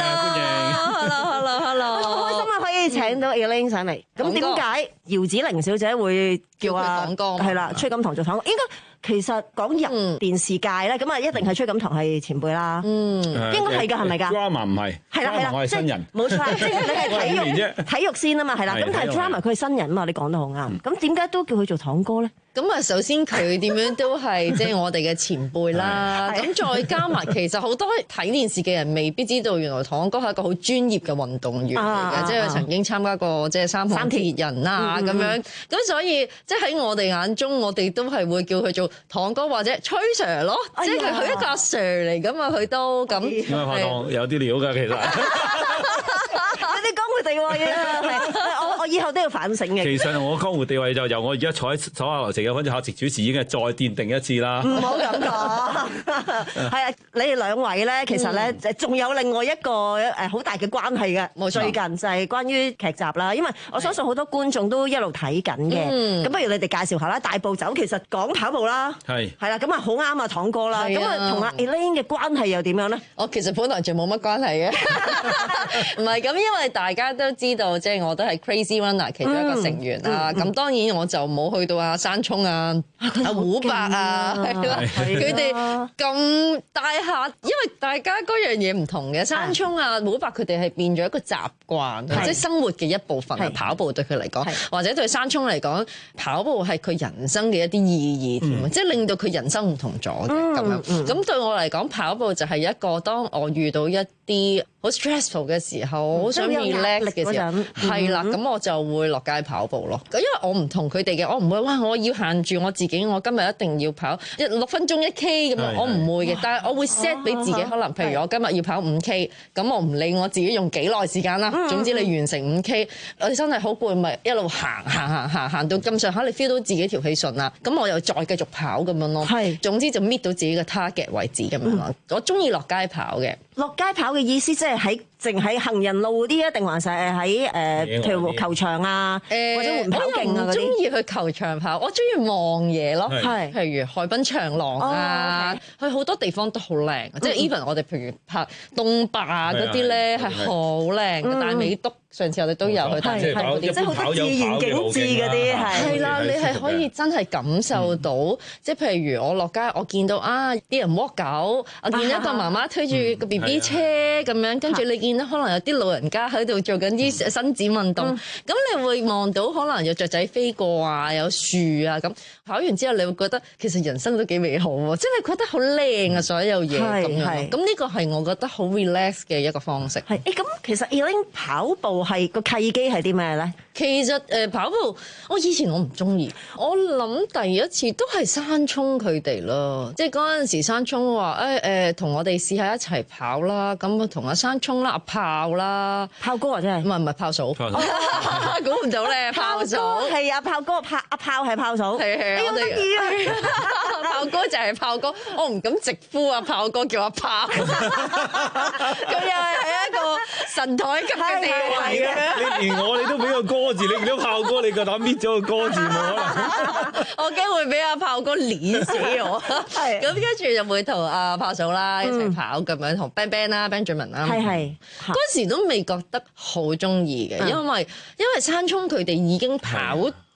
Hello，Hello，Hello，Hello， 好開心啊！可以請到 Elaine 上嚟。咁點解姚子羚小姐會叫阿堂哥？係啦，崔金堂做堂哥，應該。其實講入電視界咧，咁啊一定係崔錦棠係前輩啦。嗯，應該係㗎，係咪㗎 ？Drama 唔係， 係啦係啦， 我係新人， 冇錯，即係你係體育體育先啊嘛，係啦。咁但係 Drama 佢係新人啊嘛，你講得好啱。咁點解都叫佢做堂哥咧？ 咁啊，首先佢點樣都係即係我哋嘅前輩啦。咁再加埋，其實好多睇電視嘅人未必知道，原來堂哥係一個好專業嘅運動員嚟嘅，即係佢曾經參加過即係三項鐵人啊咁樣。咁所以即係喺我哋眼中，我哋都係會叫佢做堂哥或者崔 Sir 咯，即係佢一個阿 Sir 嚟噶嘛，佢都咁。 因為拍檔有啲料㗎，其實。 你啲江湖地位啊，我我以後都要反省嘅。 其實我江湖地位就由我而家坐喺手下留情嘅，跟住客席主持已經係再奠定一次啦。 唔好咁講，係啊，你哋兩位咧，其實咧，仲有另外一個誒好大嘅關係嘅。冇錯，最近就係關於劇集啦，因為我相信好多觀眾都一路睇緊嘅。咁不如你哋介紹下啦，大步走其實講跑步啦，係係啦，咁啊好啱啊堂哥啦，咁啊同阿 Elaine 嘅關係又點樣咧？ 我其實本來就冇乜關係嘅，唔係咁，因為大家都知道，即係我都係 Crazy Runner 其中一個成員啦。咁當然我就冇去到阿山聰啊、阿胡伯啊，係啦，佢哋咁大下，因為大家嗰樣嘢唔同嘅。山聰啊、胡伯佢哋係變咗一個習慣，即係生活嘅一部分。跑步對佢嚟講，或者對山聰嚟講，跑步係佢人生嘅一啲意義添，即係令到佢人生唔同咗嘅咁樣。咁對我嚟講，跑步就係一個當我遇到一啲好 stressful 嘅時候，好想 relax 嘅時候，係啦，咁我就會落街跑步咯。因為我唔同佢哋嘅，我唔會哇，我要限住我自己，我今日一定要跑一六分鐘一 K 咁樣，我唔會嘅。但係我會 set 俾自己，可能譬如我今日要跑五 K，咁我唔理我自己用幾耐時間啦。總之你完成五 K，我真係好攰，咪一路行行行行行到咁上下，你 feel 到自己條氣順啦，咁我又再繼續跑咁樣咯。係，總之就搣到自己嘅 target 位置咁樣咯。我中意落街跑嘅。 落街跑嘅意思即係喺淨喺行人路嗰啲啊，定還是係喺誒譬如球場啊， 誒或者緩跑徑啊嗰啲？ 我唔中意去球場跑，我中意望嘢咯。係，譬如海濱長廊啊，去好多地方都好靚。即係 even 我哋譬如拍東壩嗰啲咧係好靚嘅，大美督上次我哋都有去睇嗰啲，即係好多自然景致嗰啲係。係啦，你係可以真係感受到，即係譬如我落街，我見到啊啲人 walk 狗，我見到一個媽媽推住個 B B 車咁樣，跟住你見到可能有啲老人家喺度做緊啲伸展運動，咁你會望到可能有雀仔飛過啊，有樹啊咁。跑完之後，你會覺得其實人生都幾美好喎，即係覺得好靚啊，所有嘢咁樣。咁呢個係我覺得好 relax 嘅一個方式。 係，誒咁其實 Elaine 跑步係個契機係啲咩咧？ 其實誒、呃、跑步，我以前我唔中意，我諗第一次都係山聰佢哋咯，即係嗰陣時山聰話誒誒同我哋試下一齊跑啦，咁啊同阿山聰啦、阿炮啦、 炮哥啊真係， 唔係唔係炮嫂，估唔到咧炮嫂係啊炮哥，炮阿炮係炮嫂，係係我哋炮哥就係炮哥，我唔敢直呼阿炮哥叫阿炮，佢又係一個神台級嘅地位嘅， 你連我你都俾個歌字，你見到炮哥，你夠膽搣咗個歌字冇可能？ 我驚會俾阿炮哥碾死我。係咁跟住就會同阿炮嫂啦一齊跑咁樣，同 Ben Ben 啦 Benjamin 啦。係係嗰時都未覺得好中意嘅，因為因為山聰佢哋已經跑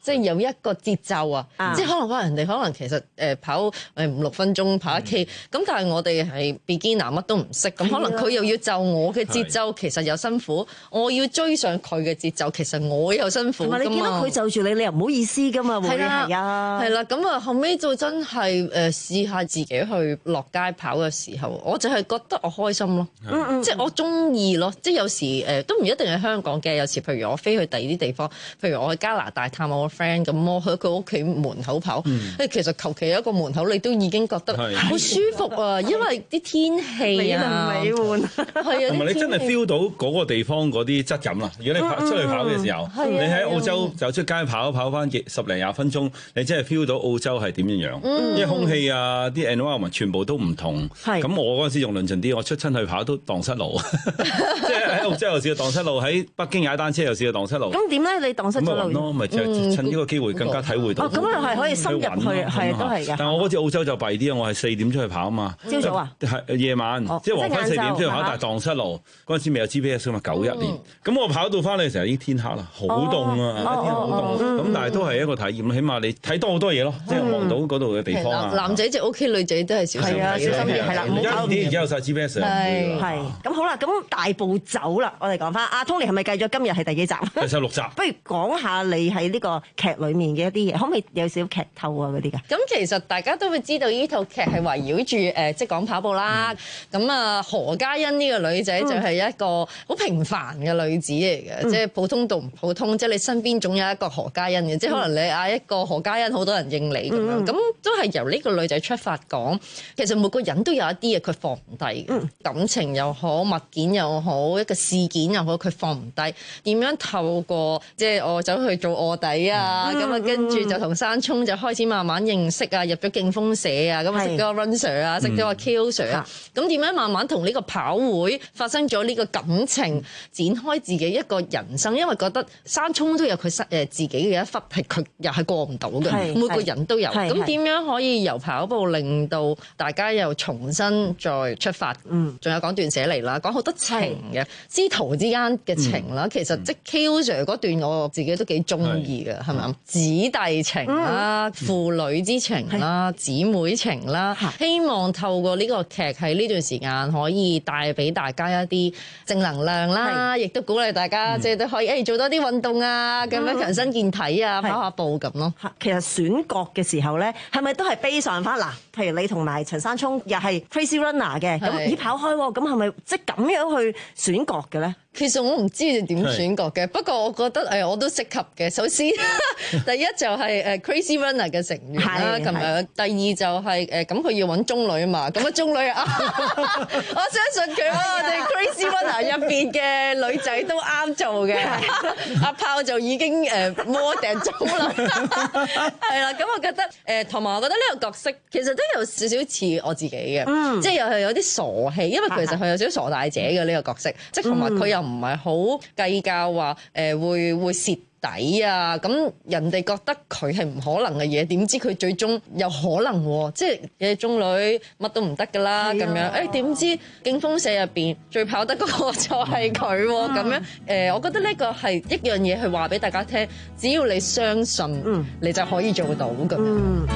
即係有一個節奏啊， 啊即係可能可能人哋可能其實誒跑誒五六分鐘跑一 K，咁、嗯、但係我哋係 beginner 乜都唔識，咁可能佢又要就我嘅節奏，其實又辛苦，我要追上佢嘅節奏，其實我又辛苦。 同埋你見到佢就住你，你又唔好意思噶嘛，會係啦， 係啊， 係啦，咁啊後尾就真係誒試下自己去落街跑嘅時候，我就係覺得我開心咯， 嗯嗯即係我中意咯，即係有時誒、呃、都唔一定係香港嘅，有時譬如我飛去第二啲地方，譬如我去加拿大探我個 friend，咁我去佢屋企門口跑，誒、嗯、其實求其一個門口你都已經覺得好舒服啊，因為啲天氣啊， 美輪美奐， 係啊， 同埋你真係 feel 到嗰個地方嗰啲質感啦。如果你跑、嗯、出去跑嘅時候，嗯、你喺澳洲就出街跑跑翻十零廿分鐘，你真係 feel 到澳洲係點樣樣，嗯、因為空氣啊、啲 environment 全部都唔同。咁我嗰陣時仲論盡啲，我出親去跑都蕩失路，即係喺澳洲又試過蕩失路，喺北京踩單車又試過蕩失路。 咁點咧？你蕩失咗路？ 咯，咪就係趁呢個機會更加體會到。 哦，咁又係可以深入去，係都係嘅。 但係我嗰次澳洲就弊啲啊！我係四點出去跑啊嘛。 朝早啊？ 係夜晚，即係黃昏四點出去跑，但係蕩失路。嗰陣時未有 G P S 噶嘛，九一年。咁我跑到翻嚟嘅時候已經天黑啦，好凍啊！天好凍。咁但係都係一個體驗，起碼你睇多好多嘢咯，即係望到嗰度嘅地方啊。 男仔就 O K，女仔都係小心啲，小心啲係啦。 而家啲而家有晒 G P S 係係。咁好啦，咁大步走啦，我哋講翻。阿 Tony 係咪計咗今日係第幾集？ 第十六集。 不如講下你喺呢個劇裡面嘅一啲嘢，可唔可以有少少劇透啊嗰啲㗎？ 咁其實大家都會知道呢套劇係圍繞住誒即係講跑步啦。咁啊、嗯、何嘉欣呢個女仔就係一個好平凡嘅女子嚟嘅，嗯、即係普通到唔普通。即係你身邊總有一個何嘉欣嘅，嗯、即係可能你嗌一個何嘉欣，好多人應你咁樣。咁、嗯、都係由呢個女仔出發講，其實每個人都有一啲嘢佢放唔低嘅，嗯、感情又好，物件又好，一個事件又好，佢放唔低。點樣透過即係我走去做臥底啊，咁啊跟住就同山聰就開始慢慢認識啊，入咗勁風社啊，咁啊識咗個 Run Sir 啊，識咗個 Q Sir 啊，咁點樣慢慢同呢個跑會發生咗呢個感情，展開自己一個人生，因為覺得山聰都有佢誒自己嘅一忽係佢又係過唔到嘅，每個人都有。咁點樣可以由跑步令到大家又重新再出發？嗯，仲有講斷捨離啦，講好多情嘅師徒之間嘅情啦，其實即係 Q Sir 嗰段我自己都幾中意嘅，係咪？姊弟情啦、父女之情啦、姊妹情啦，希望透過呢個劇喺呢段時間可以帶俾大家一啲正能量啦，亦都鼓勵大家即係都可以誒做多啲運動啊，咁樣強身健體啊，跑下步咁咯。 其實選角嘅時候咧，係咪都係悲上翻嗱？譬如你同埋陳山聰又係 Crazy Runner 嘅，咁咦跑開喎，咁係咪即係咁樣去選角嘅咧？ 其實我唔知你點選角嘅，不過我覺得誒我都適合嘅。首先第一就係誒 Crazy Runner 嘅成員啦，琴日第二就係誒咁佢要揾中女啊嘛，咁啊中女啊，我相信佢我哋 Crazy Runner 入邊嘅女仔都啱做嘅。阿炮就已經誒摸定中啦，係啦。咁我覺得誒同埋我覺得呢個角色其實都有少少似我自己嘅，嗯、即係又係有啲傻氣，因為其實佢有少少傻大姐嘅呢個角色，即係同埋佢又唔係好計較話誒會會蝕底啊！咁人哋覺得佢係唔可能嘅嘢，點知佢最終有可能喎、啊？即係嘅中女乜都唔得㗎啦咁樣。誒點知勁風社入邊最跑得嗰個就係佢喎咁樣。誒、呃，我覺得呢個係一樣嘢去話俾大家聽，只要你相信，嗯、你就可以做到咁樣。嗯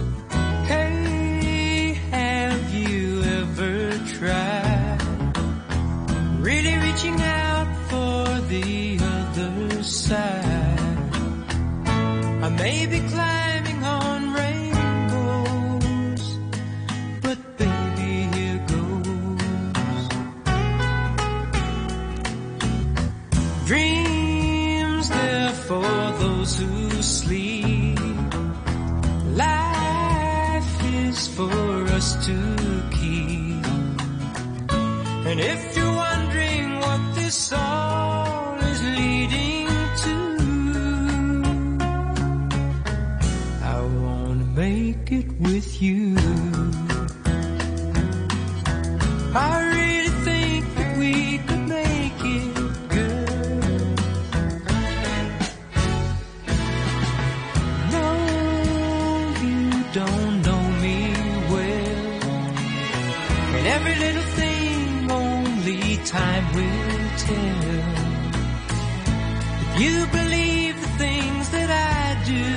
Hey, have you ever tried really reaching out for the other side? I may be climbing on rainbows, but baby, here goes. Dreams there for those who sleep. Life is for us to keep. And if you're wondering what this all is leading to, I wanna make it with you. I really think that we could make it, girl. No, you don't know me well, and every little thing only time will tell. If you believe the things that I do,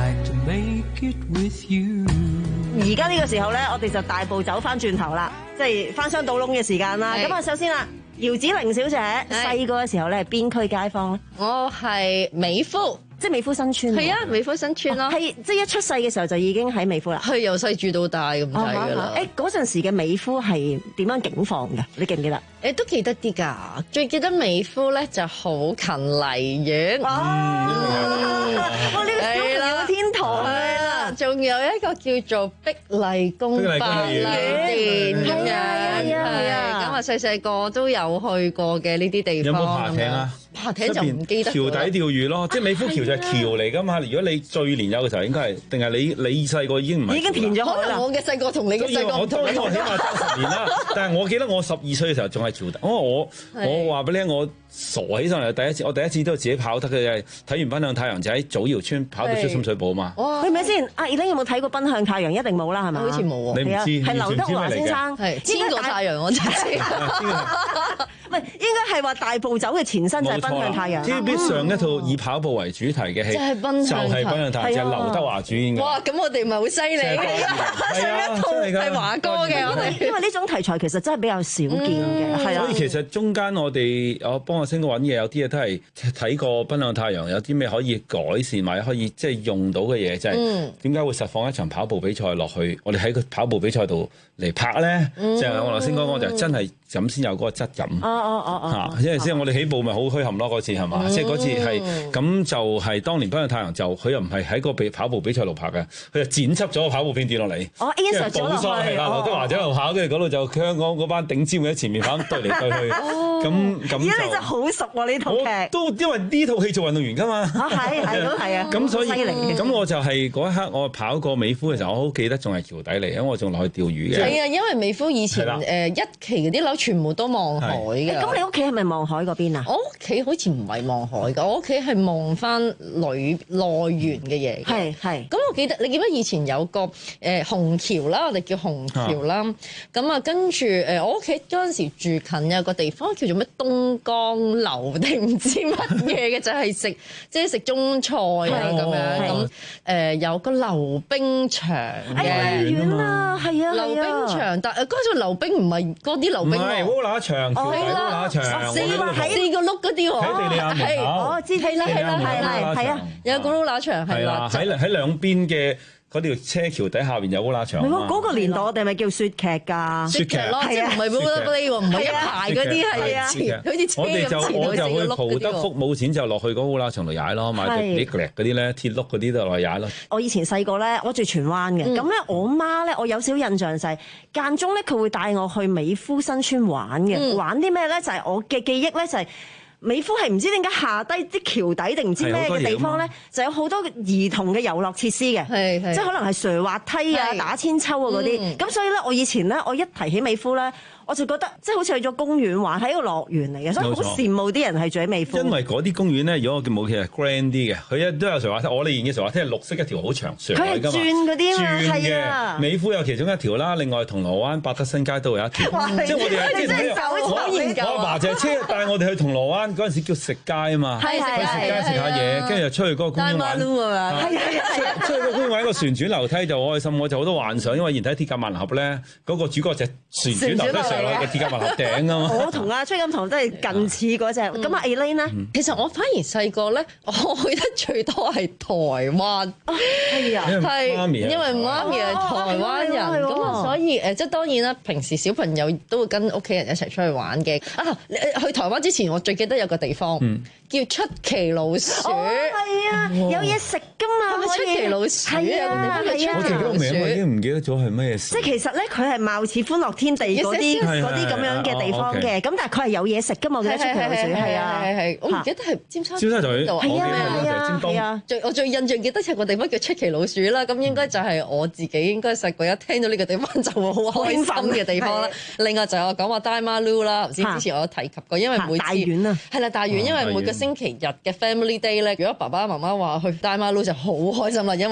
而家呢個時候咧，我哋就大步走翻轉頭啦，即係翻箱倒籠嘅時間啦。咁啊，首先啦，姚子羚小姐細個嘅時候咧，係邊區街坊咧？ 我係美孚。 即係美孚新村， 係啊，美孚新村咯， 係即係一出世嘅時候就已經喺美孚啦， 係由細住到大咁滯㗎啦。 誒嗰陣時嘅美孚係點樣景況㗎？你記唔記得？ 誒都記得啲㗎，最記得美孚咧就好近荔園，哇！ 呢個小朋友嘅天堂係啦，仲有一個叫做碧麗宮百麗店咁樣，係啊，咁啊細細個都有去過嘅呢啲地方。 有冇爬艇啊？ 爬艇就唔記得。 橋底釣魚咯，即係美孚橋就係橋嚟㗎嘛。如果你最年幼嘅時候應該係，定係你你細個已經唔係？ 已經填咗海啦。 我嘅細個同你嘅細個我當然我起碼爭十年啦。但係我記得我十二歲嘅時候仲係橋底，因為我我話俾你聽，我傻起上嚟第一次，我第一次都係自己跑得嘅，睇完奔向太陽就喺祖堯村跑到出深水埗嘛。 哇！係咪先？阿Elaine有冇睇過奔向太陽？一定冇啦，係咪？ 好似冇喎。 你唔知係劉德華先生係千個太陽我就知。 唔係應該係話大步走嘅前身就係奔向太陽。 T V B 上一套以跑步為主題嘅戲， 就係奔向太陽， 就係奔向太陽，就係劉德華主演嘅。 哇！咁我哋咪好犀利嘅，上一套係華哥嘅，我哋因為呢種題材其實真係比較少見嘅，係啊。 所以其實中間我哋我幫阿星哥揾嘢，有啲嘢都係睇過奔向太陽，有啲咩可以改善或者可以即係用到嘅嘢，即係點解會實放一場跑步比賽落去？我哋喺個跑步比賽度嚟拍咧，即係我頭先講講就真係咁先有嗰個質感。 哦哦哦哦， 嚇！因為先我哋起步咪好墟冚咯，嗰次係嘛？即係嗰次係咁就係當年奔向太陽就佢又唔係喺個比跑步比賽度拍嘅，佢就剪輯咗個跑步片段落嚟。 哦 insert 咗落去。 係啦，劉德華喺度跑，跟住嗰度就香港嗰班頂尖嘅喺前面跑對嚟對去。咁咁而家你真係好熟喎呢套劇。 都因為呢套戲做運動員㗎嘛。 啊係係都係啊。 咁所以犀利嘅。 咁我就係嗰一刻我跑過美孚嘅時候，我好記得仲係橋底嚟，因為我仲落去釣魚嘅。 係啊，因為美孚以前誒一期嗰啲樓全部都望海嘅。 咁你屋企係咪望海嗰邊啊？ 我屋企好似唔係望海㗎，我屋企係望翻裏內園嘅嘢。 係係。 咁我記得你記得以前有個誒虹橋啦，我哋叫虹橋啦。咁啊跟住誒我屋企嗰陣時住近有個地方叫做咩東江樓定唔知乜嘢嘅，就係食即係食中菜啊咁樣。咁誒有個溜冰場嘅。 哎遠啊，係啊， 溜冰場，但誒嗰陣溜冰唔係嗰啲溜冰喎。唔係烏乸場，橋底烏乸場。 四個喺四個碌嗰啲喎。 喺地利亞門口。 哦，知係啦係啦係係係啊， 有個烏乸場係啦。 喺喺兩邊嘅嗰條車橋底下邊有烏乸場。 唔係喎，嗰個年代我哋係咪叫雪劇㗎？ 雪劇咯，即係唔係 rollerblade 喎，唔係一排嗰啲係啊，好似車咁前我就去蒲德福冇錢就落去嗰個烏乸場度踩咯，買啲嗰啲咧鐵碌嗰啲就落去踩咯。 我以前細個咧，我住荃灣嘅，咁咧我媽咧，我有少印象就係間中咧，佢會帶我去美孚新村玩嘅，玩啲咩咧？就係我嘅記憶咧，就係。美孚係唔知點解下低啲橋底定唔知咩嘅地方咧，就有好多兒童嘅遊樂設施嘅，即係可能係瀡滑梯啊、打千秋啊嗰啲。咁所以咧，我以前咧，我一提起美孚咧，我就覺得即係好似去咗公園玩，係一個樂園嚟嘅，所以好羨慕啲人係住喺美孚。 因為嗰啲公園咧，如果我冇記錯係 grand 啲嘅，佢一都有瀡滑梯。我哋以前嘅瀡滑梯係綠色一條好長上嚟㗎嘛， 佢係轉嗰啲轉嘅。美孚有其中一條啦，另外銅鑼灣百德新街都有一條。即係我哋真係好研究。 我阿爸就係車帶我哋去銅鑼灣嗰陣時叫食街啊嘛，去食街食下嘢，跟住就出去嗰個公園玩。 係係出去個公園玩一個旋轉樓梯就好開心，我就好多幻想，因為然睇鐵甲萬能俠咧，嗰個主角就旋轉樓梯上落嘅鐵甲萬能俠頂啊嘛。 我同阿崔錦棠真係近似嗰隻。咁阿 Elaine 咧， 其實我反而細個咧，我去得最多係台灣。 係啊， 係因因為媽咪係台灣人，咁啊所以誒，即係當然啦，平時小朋友都會跟屋企人一齊出去玩嘅。啊，去台灣之前，我最記得有個地方叫出奇老鼠。 哦，係啊，有嘢食㗎嘛。 係咪出奇老鼠？ 係啊，係啊。 我記得個名，我已經唔記得咗係咩事。 即係其實咧，佢係貌似歡樂天地嗰啲嗰啲咁樣嘅地方嘅，咁但係佢係有嘢食㗎嘛。我記得出奇老鼠係啊， 係係。我唔記得係尖沙咀。 尖沙咀係啊係啊係啊。 最我最印象記得有個地方叫出奇老鼠啦，咁應該就係我自己應該細個一聽到呢個地方就會好開心嘅地方啦。另外就係我講話 Daimaru 啦，頭先之前我有提及過，因為每次大院啊， 係啦大院，因為每個星期日嘅 Family Day 咧，如果爸爸媽媽話去 Daimaru 就好開心啦，因為我又可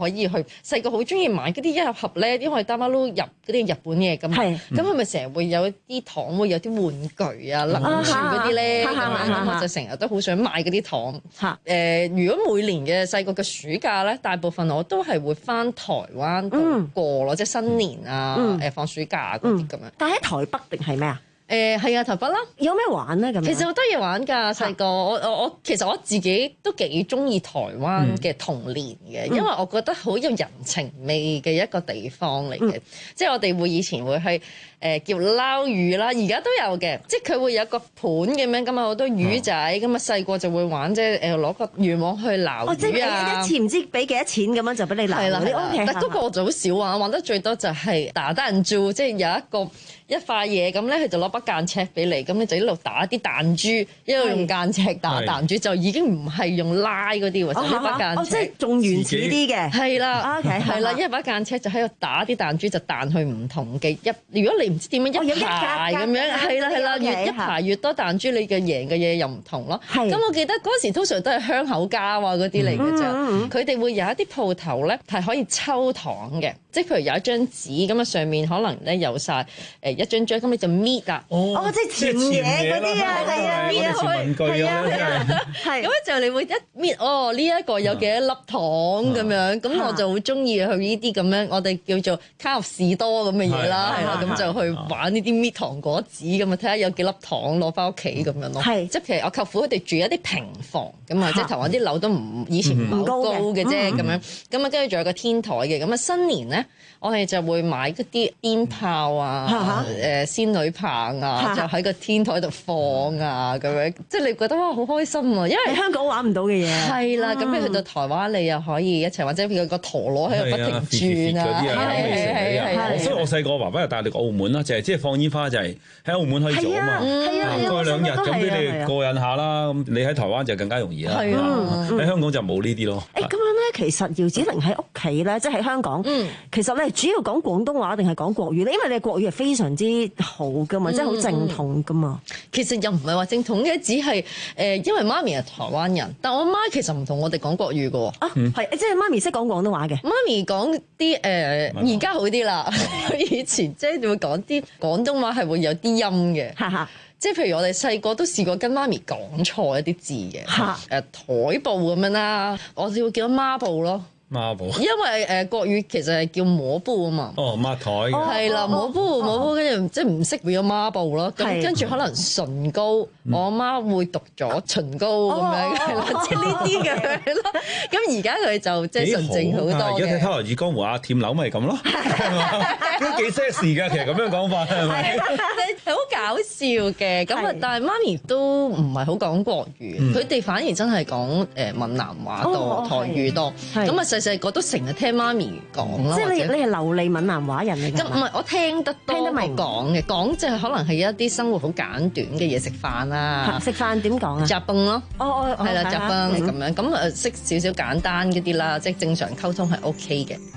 可以去細個好中意買嗰啲一盒盒咧，因為擔媽撈入嗰啲日本嘢咁，咁佢咪成日會有啲糖，會有啲玩具啊，諗住嗰啲咧，咁樣咁我就成日都好想買嗰啲糖。誒、呃，如果每年嘅細個嘅暑假咧，大部分我都係會翻台灣度過咯，嗯、即係新年啊，誒、嗯呃、放暑假嗰啲咁樣。 但係喺台北定係咩啊？ 誒係啊，台北啦， 有咩玩咧咁？ 其實好多嘢玩㗎，細個我我我其實我自己都幾中意台灣嘅童年嘅，嗯、因為我覺得好有人情味嘅一個地方嚟嘅，嗯、即係我哋會以前會係。誒叫撈魚啦，而家都有嘅，即係佢會有一個盤咁樣，咁啊好多魚仔，咁啊細個就會玩即係誒攞個魚網去撈魚啊！ 哦，即係一次唔知俾幾多錢咁樣就俾你撈。係啦， 但嗰個我就好少玩，玩得最多就係打彈珠，即係有一個一塊嘢咁咧，佢就攞把間尺俾你，咁你就一路打啲彈珠，一路用間尺打彈珠，就已經唔係用拉嗰啲喎，就一把間尺。哦，即係仲原始啲嘅。係啦，OK，係啦，一把間尺就喺度打啲彈珠，就彈去唔同嘅一。如果你唔知點樣一排咁樣，係啦係啦，越一排越多彈珠，你嘅贏嘅嘢又唔同咯。咁我記得嗰時通常都係香口膠啊嗰啲嚟嘅啫。佢哋會有一啲鋪頭咧係可以抽糖嘅，即係譬如有一張紙咁啊，上面可能咧有晒誒一張張，咁你就搣啊。 哦，即係甜嘢嗰啲啊，係啊，搣開文具啊， 係。咁咧就你會一搣哦，呢一個有幾多粒糖咁樣，咁我就好中意去呢啲咁樣，我哋叫做卡樂士多咁嘅嘢啦，係啦，咁就去玩呢啲搣糖果子咁啊，睇下有幾粒糖攞翻屋企咁樣咯。係，即係其實我舅父佢哋住一啲平房咁啊，即係台灣啲樓都唔以前唔係好高嘅啫咁樣。咁啊，跟住仲有個天台嘅。咁啊，新年咧，我哋就會買嗰啲鞭炮啊，誒仙女棒啊，就喺個天台度放啊咁樣。即係你覺得哇，好開心啊！因為香港玩唔到嘅嘢。係啦，咁你去到台灣，你又可以一齊，或者有個陀螺喺度不停轉啊。係係係。 所以我細個爸爸又帶你去澳門啦，就係即係放煙花，就係喺澳門可以做啊嘛。 係啊， 過兩日咁俾你過癮下啦。咁你喺台灣就更加容易啦。 係啊， 喺香港就冇呢啲咯。 誒咁樣咧，其實姚子羚喺屋企咧，即係喺香港，其實你主要講廣東話定係講國語咧？因為你嘅國語係非常之好噶嘛，即係好正統噶嘛。 其實又唔係話正統嘅，只係誒，因為媽咪係台灣人，但我媽其實唔同我哋講國語嘅喎。啊，係即係媽咪識講廣東話嘅。媽咪講啲誒，而家好啲啦。以前即係會講啲廣東話係會有啲音嘅。即係譬如我哋細個都試過跟媽咪講錯一啲字嘅。誒台布咁樣啦，我哋會叫孖布咯。 抹布，因為誒國語其實係叫摸布啊嘛。 哦，抹台嘅。 係啦，摸布摸布，跟住即係唔識變咗抹布咯。咁跟住可能唇膏，我阿媽會讀咗唇膏咁樣，係啦，即係呢啲嘅咯。咁而家佢就即係純正好多嘅。 而家睇《他來自江湖》阿貼樓咪咁咯，都幾 sexy 㗎。其實咁樣講法係咪？ 係好搞笑嘅。咁啊，但係媽咪都唔係好講國語，佢哋反而真係講誒閩南話多、台語多。咁啊。細細個都成日聽媽咪講啦， 即係你你係流利闽南話人嚟㗎。 咁唔係我聽得多，聽得明講嘅，講即係可能係一啲生活好簡短嘅嘢，食飯啦。 食飯點講啊？ 雜崩咯， 哦哦， 係啦，雜崩咁樣，咁誒識少少簡單嗰啲啦，即係正常溝通係 OK 嘅。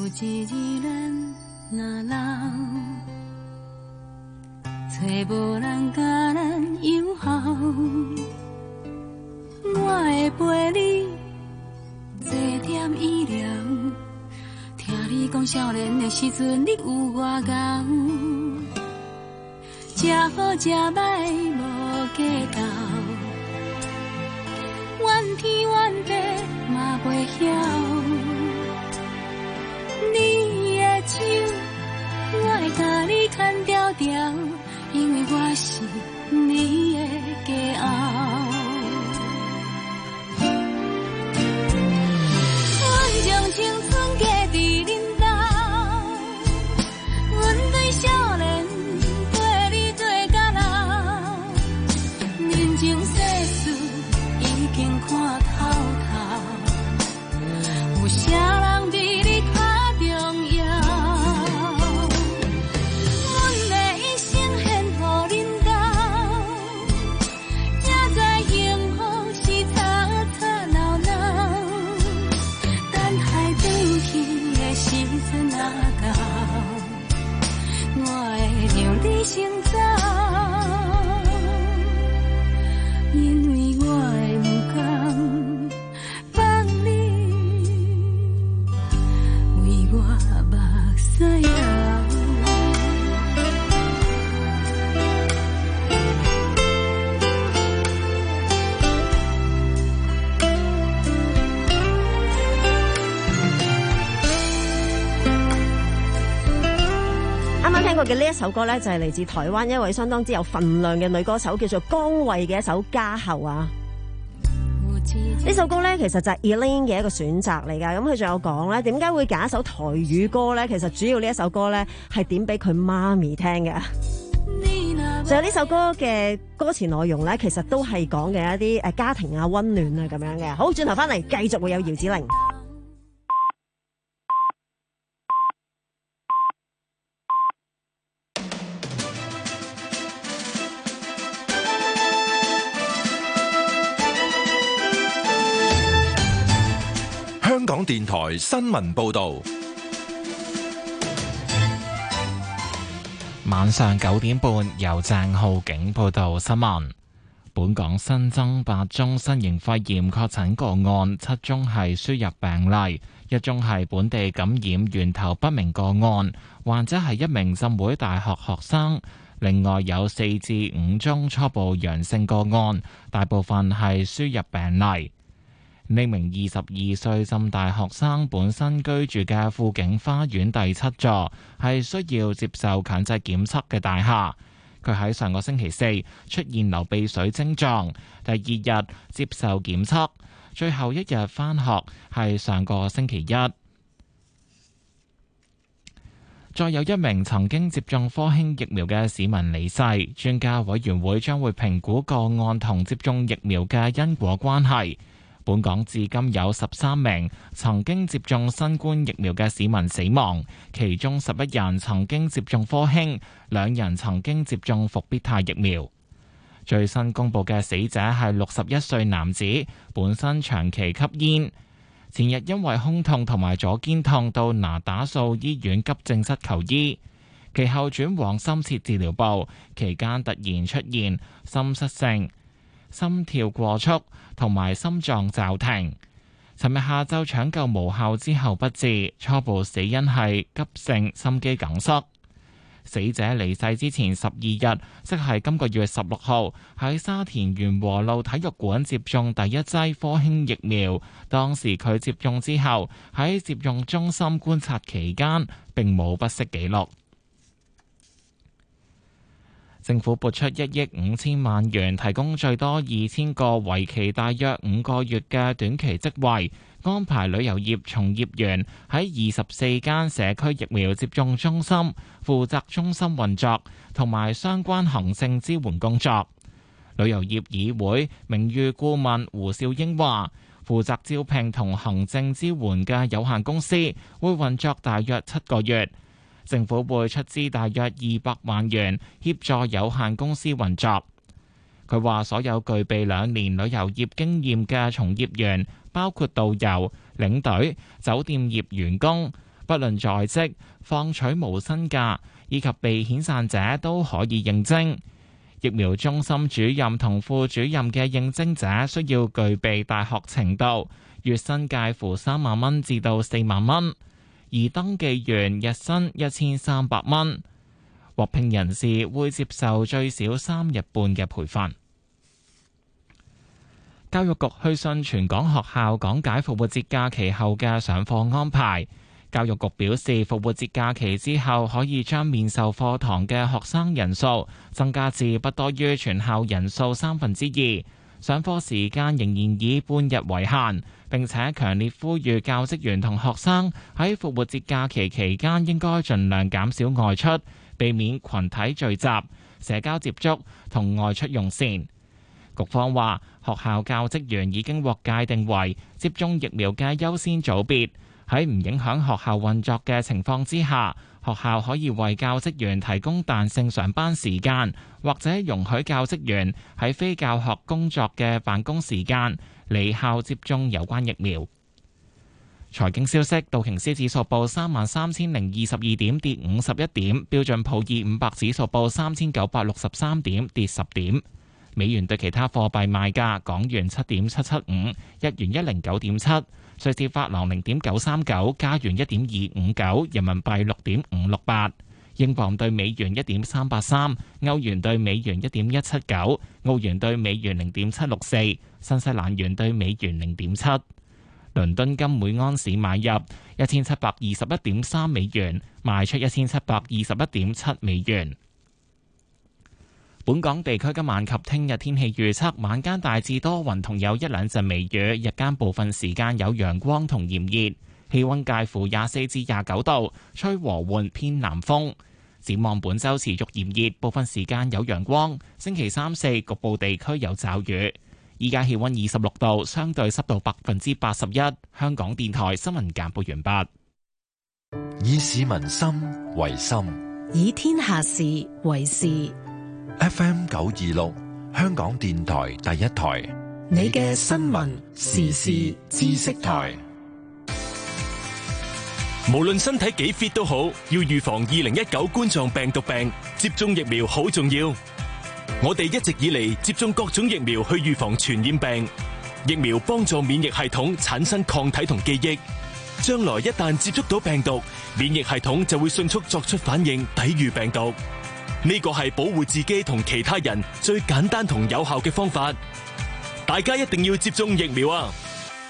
坐點醫療，聽你講少年的時陣，你有外公，食好食歹無計較，怨天怨地嘛袂曉。你的手，我會甲你牽條條，因為我是你的驕傲。將青春加佇恁兜，阮對少年陪你做到老，人情世事已經看透透，有啥人比你較重要？阮的一生獻予恁兜，才知幸福是吵吵鬧鬧。時陣若到，我會讓你先走，因為我會唔甘放你我目屎流。 啱啱聽過嘅呢一首歌咧，就係嚟自台灣一位相當之有份量嘅女歌手，叫做江蕙嘅一首《家後》啊。呢首歌咧，其實就係 Elaine 嘅一個選擇嚟噶。咁佢仲有講咧，點解會揀一首台語歌咧？其實主要呢一首歌咧係點俾佢媽咪聽嘅。仲有呢首歌嘅歌詞內容咧，其實都係講嘅一啲誒家庭啊、溫暖啊咁樣嘅。好，轉頭翻嚟繼續會有姚子羚。 香港電台新聞報道， 晚上九點半由鄭浩景報道新聞。本港新增八宗新型肺炎確診個案，七宗係輸入病例，一宗係本地感染源頭不明個案，患者係一名浸會大學學生。另外有四至五宗初步陽性個案，大部分係輸入病例。呢名二十二歲浸大學生本身居住嘅富景花園第七座係需要接受強制檢測嘅大廈。佢喺上個星期四出現流鼻水症狀，第二日接受檢測，最後一日返學係上個星期一。再有一名曾經接種科興疫苗嘅市民離世，專家委員會將會評估個案同接種疫苗嘅因果關係。本港至今有十三名曾經接種新冠疫苗嘅市民死亡，其中十一人曾經接種科興，兩人曾經接種復必泰疫苗。最新公布嘅死者係六十一歲男子，本身長期吸煙，前日因為胸痛同埋左肩痛到那打素醫院急症室求醫，其後轉往深切治療部，期間突然出現心室症、心跳過速同埋心臟驟停。尋日下晝搶救無效之後不治，初步死因係急性心肌梗塞。死者離世之前十二日，即係今個月十六號，喺沙田源禾路體育館接種第一劑科興疫苗。當時佢接種之後喺接種中心觀察期間並冇不適記錄。政府撥出一億五千萬元，提供最多二千個為期大約五個月嘅短期職位，安排旅遊業從業員喺二十四間社區疫苗接種中心負責中心運作同埋相關行政支援工作。旅遊業議會名譽顧問胡兆英話，負責招聘同行政支援嘅有限公司會運作大約七個月。政府會出資大約二百萬元協助有限公司運作。佢話：所有具備兩年旅遊業經驗嘅從業員，包括導遊、領隊、酒店業員工，不論在職、放取無薪假以及被遣散者都可以應徵。疫苗中心主任同副主任嘅應徵者需要具備大學程度，月薪介乎三萬蚊至到四萬蚊。而登記員日薪一千三百蚊，獲聘人士會接受最少三日半嘅培訓。教育局去信全港學校講解復活節假期後嘅上課安排。教育局表示，復活節假期之後可以將面授課堂嘅學生人數增加至不多於全校人數三分之二，上課時間仍然以半日為限。並且強烈呼籲教職員同學生喺復活節假期期間應該盡量減少外出，避免群體聚集、社交接觸同外出用膳。局方話，學校教職員已經獲界定為接種疫苗嘅優先組別，喺唔影響學校運作嘅情況之下，學校可以為教職員提供彈性上班時間，或者容許教職員喺非教學工作嘅辦公時間離校接種有關疫苗。財經消息，道瓊斯指數報三萬三千零二十二點，跌五十一點；標準普爾五百指數報三千九百六十三點，跌十點。美元對其他貨幣賣價：港元七點七七五，日元一零九點七， 瑞士法郎零點九三九，加元一點二五九，人民幣六點五六八，英鎊對美元一點三八三，歐元對美元一點一七九，澳元對美元零點七六四，新西蘭元對美元零點七。倫敦金每安士買入一千七百二十一點三美元，賣出一千七百二十一點七美元。本港地區今晚及聽日天氣預測，晚間大致多雲同有一兩陣微雨，日間部分時間有陽光同炎熱，氣溫介乎廿四至廿九度，吹和緩偏南風。展望本週持續炎熱，部分時間有陽光。星期三四局部地區有驟雨。依家氣溫二十六度，相對濕度百分之八十一。香港電台新聞簡報完畢。 以市民心為心， 以天下事為事。 F M 九二六，香港電台第一台， 你嘅新聞時事知識台。 無論身體幾 fit 都好，要預防二零一九冠狀病毒病，接種疫苗好重要。我哋一直以嚟接種各種疫苗去預防傳染病，疫苗幫助免疫系統產生抗體同記憶，將來一旦接觸到病毒，免疫系統就會迅速作出反應，抵禦病毒。呢個係保護自己同其他人最簡單同有效嘅方法，大家一定要接種疫苗啊！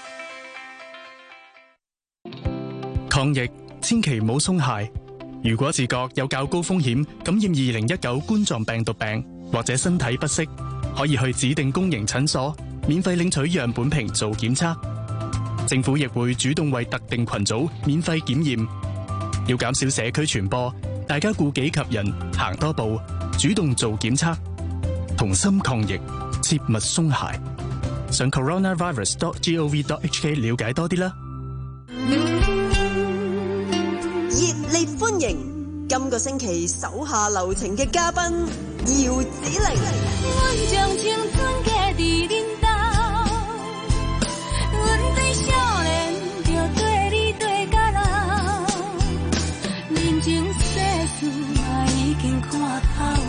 抗疫千祈唔好鬆懈，如果自覺有較高風險感染二零一九冠狀病毒病，或者身體不適，可以去指定公營診所免費領取樣本瓶做檢測。政府亦會主動為特定群組免費檢驗。要減少社區傳播，大家顧己及人，行多步，主動做檢測，同心抗疫，切勿鬆懈。上 coronavirus dot gov dot hk 了解多啲啦。 熱烈歡迎今個星期手下留情嘅嘉賓姚子羚。 阮將青春嘅佇恁兜，阮對少年就對你對到老，人情世事嘛已經看透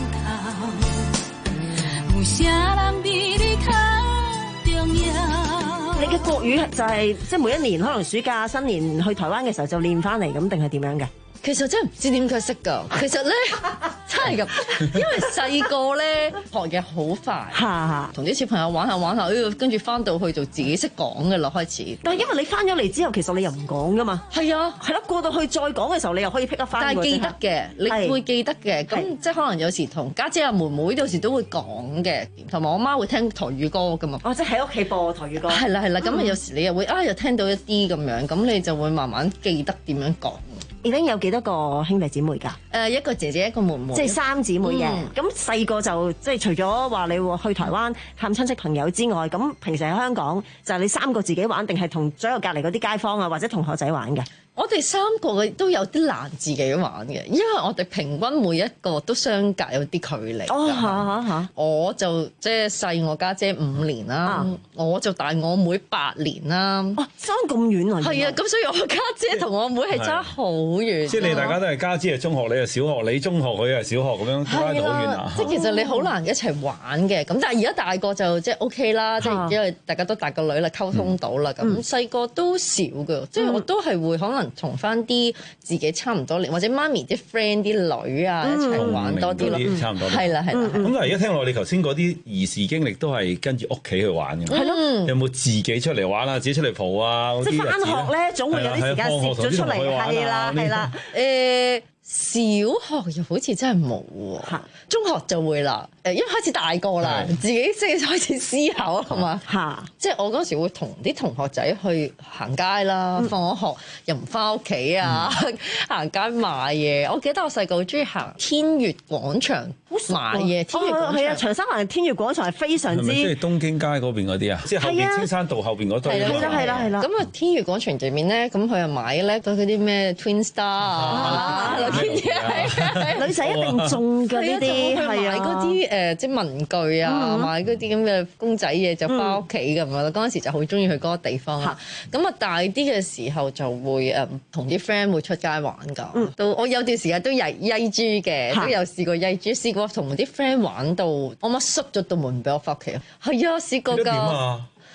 透，有啥人比你較重要？ 你嘅國語就係、是、即係每一年可能暑假新年去台灣嘅時候就練翻嚟咁，定係點樣嘅？ 其實真係唔知點解識㗎，其實咧真係咁，因為細個咧學嘢好快，同啲小朋友玩下玩下，跟住翻到去就自己識講㗎啦，開始。 但係因為你翻咗嚟之後，其實你又唔講㗎嘛。 係啊， 係咯，過到去再講嘅時候，你又可以 pick up 翻。 但係記得嘅，你會記得嘅。咁即係可能有時同家姐啊、妹妹有時都會講嘅，同埋我媽會聽台語歌㗎嘛。 哦，即係喺屋企播台語歌。 係啦係啦，咁啊有時你又會啊又聽到一啲咁樣，咁你就會慢慢記得點樣講。 已經有幾多個兄弟姊妹㗎？誒、 呃，一個姐姐，一個妹妹， 即係三姊妹嘅。咁細個就即係除咗話你去台灣探親戚朋友之外，咁平時喺香港就係你三個自己玩，定係同左右隔離嗰啲街坊啊或者同學仔玩嘅？ 我哋三個嘅都有啲難自己玩嘅，因為我哋平均每一個都相隔有啲距離。 哦，嚇嚇嚇！ 我就即係細我家姐五年啦，啊、我就大我妹八年啦。 哦，爭咁遠啊！ 係啊，咁所以我家姐同我妹係爭好遠。 即係你大家都係家姐係中學，你係小學，你中學佢係小學咁樣，差得好遠啊！ 即係其實你好難一齊玩嘅，咁但係而家大個就即係 OK 啦，即係因為大家都大個女啦，溝通到啦。咁細個都少㗎，即係我都係會可能同翻啲自己差唔多年，或者媽咪啲 friend 啲女啊一齊玩多啲咯。 差唔多。 係啦係啦。 咁但係而家聽落，你頭先嗰啲兒時經歷都係跟住屋企去玩嘅。 係咯。 有冇自己出嚟玩啊？自己出嚟蒲啊？ 即係翻學咧，總會有啲時間攝咗出嚟。係啦係啦。誒。小學又好似真係冇喎，中學就會啦。誒，因為開始大個啦，自己即係開始思考係嘛嚇。即係我嗰時會同啲同學仔去行街啦，放咗學又唔翻屋企啊，行街買嘢。我記得我細個好中意行天悅廣場買嘢。天悅廣場係啊，長沙灣天悅廣場係非常之。係咪即係東京街嗰邊嗰啲啊？即係後邊青山道後邊嗰堆。 係啦係啦係啦。 咁啊，天悅廣場入面咧，咁佢又買咧嗰啲咩 Twin Star 啊。 女仔一定中㗎呢啲，係啊， 買嗰啲誒即係文具啊，買嗰啲咁嘅公仔嘢就翻屋企咁樣。嗰陣時就好中意去嗰個地方。咁啊大啲嘅時候就會誒同啲 friend 會出街玩㗎。到我有段時間都曳曳豬嘅，都有試過曳豬，試過同啲 friend 玩到我媽閂咗道門俾我翻屋企啊。係啊，試過㗎。你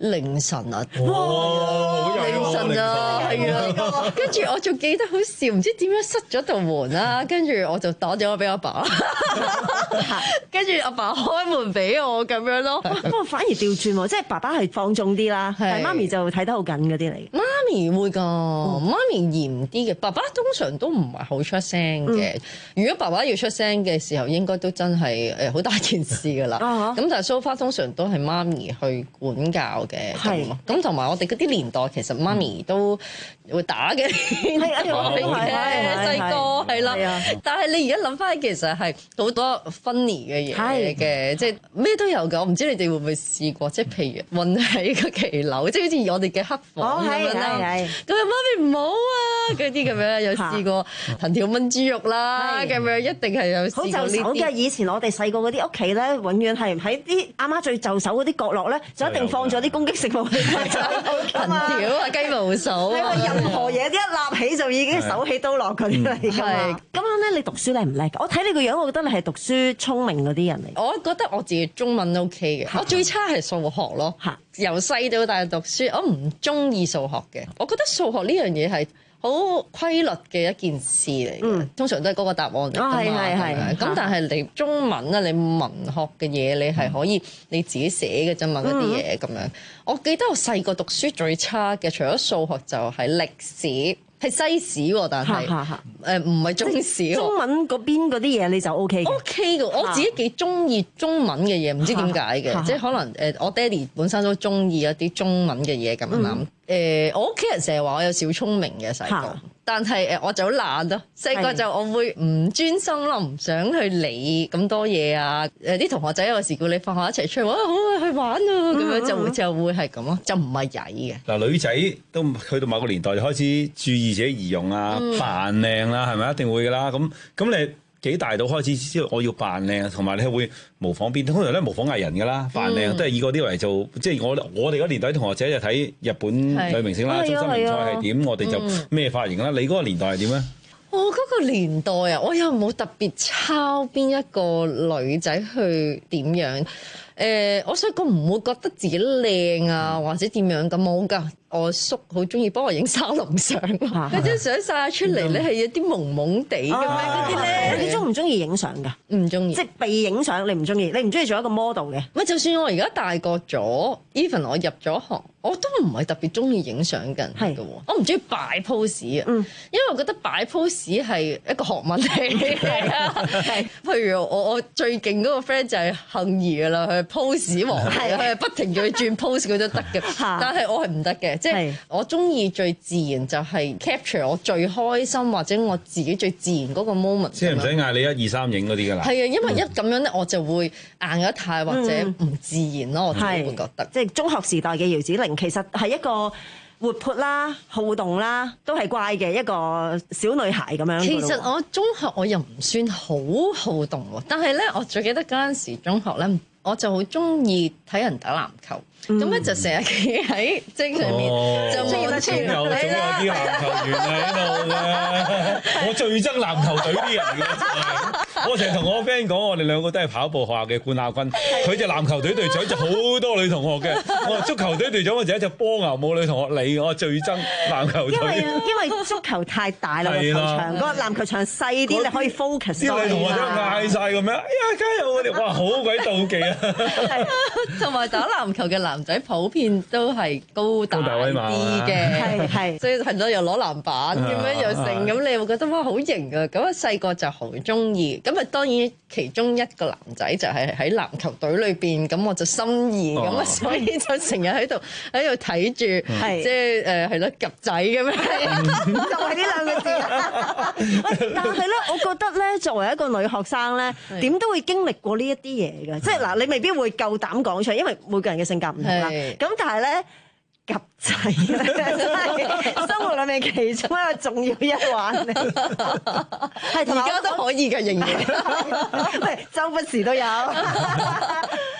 凌晨啊， 哇！ 凌晨啊，係啊，跟住我仲記得好笑，唔知點樣塞咗道門啦，跟住我就打電話俾阿爸，跟住阿爸開門俾我咁樣咯。 不過反而調轉喎，即係爸爸係放縱啲啦，但係媽咪就睇得好緊嗰啲嚟。 媽咪會㗎，媽咪嚴啲嘅，爸爸通常都唔係好出聲嘅。如果爸爸要出聲嘅時候，應該都真係誒好大件事㗎啦。咁但係 so far 通常都係媽咪去管教嘅。係。咁同埋我哋嗰啲年代，其實媽咪都會打嘅，係啊，細個係啦。但係你而家諗翻，其實係好多 funny 嘅嘢嘅，即係咩都有㗎。我唔知你哋會唔會試過，即係譬如韞喺個騎樓，即係好似我哋嘅黑房咁樣啦。咁啊，媽咪唔好啊，嗰啲咁樣有試過藤條炆豬肉啦，咁樣一定係有試過呢啲。 好就手嘅，以前我哋細個嗰啲屋企咧，永遠係喺啲阿媽最就手嗰啲角落咧，就一定放咗啲攻擊性武器，藤條啊、雞毛掃， 任何嘢一立起就已經手起刀落嗰啲嚟㗎嘛。咁樣咧，你讀書叻唔叻？我睇你個樣，我覺得你係讀書聰明嗰啲人嚟。 我覺得我自己中文 OK 嘅，我最差係數學咯。由細到大讀書，我唔中意數學嘅。我覺得數學呢樣嘢係好規律嘅一件事嚟嘅，嗯、通常都係嗰個答案嚟㗎嘛。係係係。咁但係你中文啊，你文學嘅嘢，你係可以你自己寫嘅啫嘛，嗰啲嘢咁樣。我記得我細個讀書最差嘅，除咗數學就係歷史。係西史喎，但係誒唔係中史喎。 中文嗰邊嗰啲嘢你就 O K 嘅。 O K 嘅，我自己幾中意中文嘅嘢，唔知點解嘅，即係可能誒我爹哋本身都中意一啲中文嘅嘢咁樣諗。誒我屋企人成日話我有小聰明嘅細個，但係誒我就好懶咯。細個就我會唔專心咯，唔想去理咁多嘢啊。誒啲同學仔有時叫你放學一齊出去，哇好啊去玩啊咁樣就會就會係咁咯，就唔係曳嘅。 嗱女仔都去到某個年代就開始注意自己儀容啊、扮靚啦，係咪一定會㗎啦？咁咁你幾大到開始知道我要扮靚，同埋你係會模仿邊？通常咧模仿藝人㗎啦，扮靚、嗯、都係以嗰啲為做。即係我我哋嗰年代同學仔就睇日本女明星啦，中森明菜係點，我哋就咩髮型啦。你嗰個年代係點咧？ 我嗰個年代啊，我又冇特別抄邊一個女仔去點樣。誒、呃，我想講唔會覺得自己靚啊，或者點樣咁冇㗎。我叔好中意幫我影沙龍相，佢張相晒出嚟咧係有啲朦朦地咁樣嗰啲咧。 你中唔中意影相㗎？ 唔中意， 即係被影相，你唔中意，你唔中意做一個 model 嘅。 唔係，就算我而家大個咗 ，even 我入咗行，我都唔係特別中意影相嘅人嘅喎。我唔中意擺 pose 啊，因為我覺得擺 pose 係一個學問嚟嘅。譬如我我最勁嗰個 friend 就係幸兒㗎啦，佢係 pose 王，佢係不停叫佢轉 pose 佢都得嘅，但係我係唔得嘅。即係我中意最自然就係 capture 我最開心或者我自己最自然嗰個 moment。 即係唔使嗌你一二三影嗰啲㗎啦。 係啊，因為一咁樣咧，我就會硬咗一態或者唔自然咯，我自己會覺得。 即係中學時代嘅姚子羚，其實係一個活潑啦、好動啦，都係乖嘅一個小女孩咁樣。 其實我中學我又唔算好好動喎，但係咧，我最記得嗰陣時中學咧，我就好中意睇人打籃球。咁咧、嗯、就成日企喺精上面，哦、就望住總有總有啲籃球員喺度嘅。我最憎籃球隊啲人嘅。我成日同我 friend 講，我哋兩個都係跑步學校嘅冠亞軍。佢就籃球隊隊長就好多女同學嘅。我話足球隊隊長，我就一隻波牛冇女同學理我，最憎籃球隊。 因為因為足球太大啦，個球場，個籃球場細啲，你可以 focus 多啲。啲女同學都嗌晒咁樣，哎呀加油！我哋哇好鬼妒忌啊！ 同埋打籃球嘅男仔普遍都係高大啲嘅，係係，所以係咯又攞籃板咁樣又成，咁你會覺得哇好型啊！咁啊細個就好中意，咁啊當然其中一個男仔就係喺籃球隊裏邊，咁我就心儀，咁啊所以就成日喺度喺度睇住，即係誒係咯夾仔咁樣，就係呢兩個字。 但係咧，我覺得咧，作為一個女學生咧，點都會經歷過呢一啲嘢嘅，即係嗱，你未必會夠膽講出嚟，因為每個人嘅性格唔同啦。咁但係咧，夾仔咧真係生活裏面其中一個重要一環嚟，係而家都可以嘅，仍然，喂，周不時都有。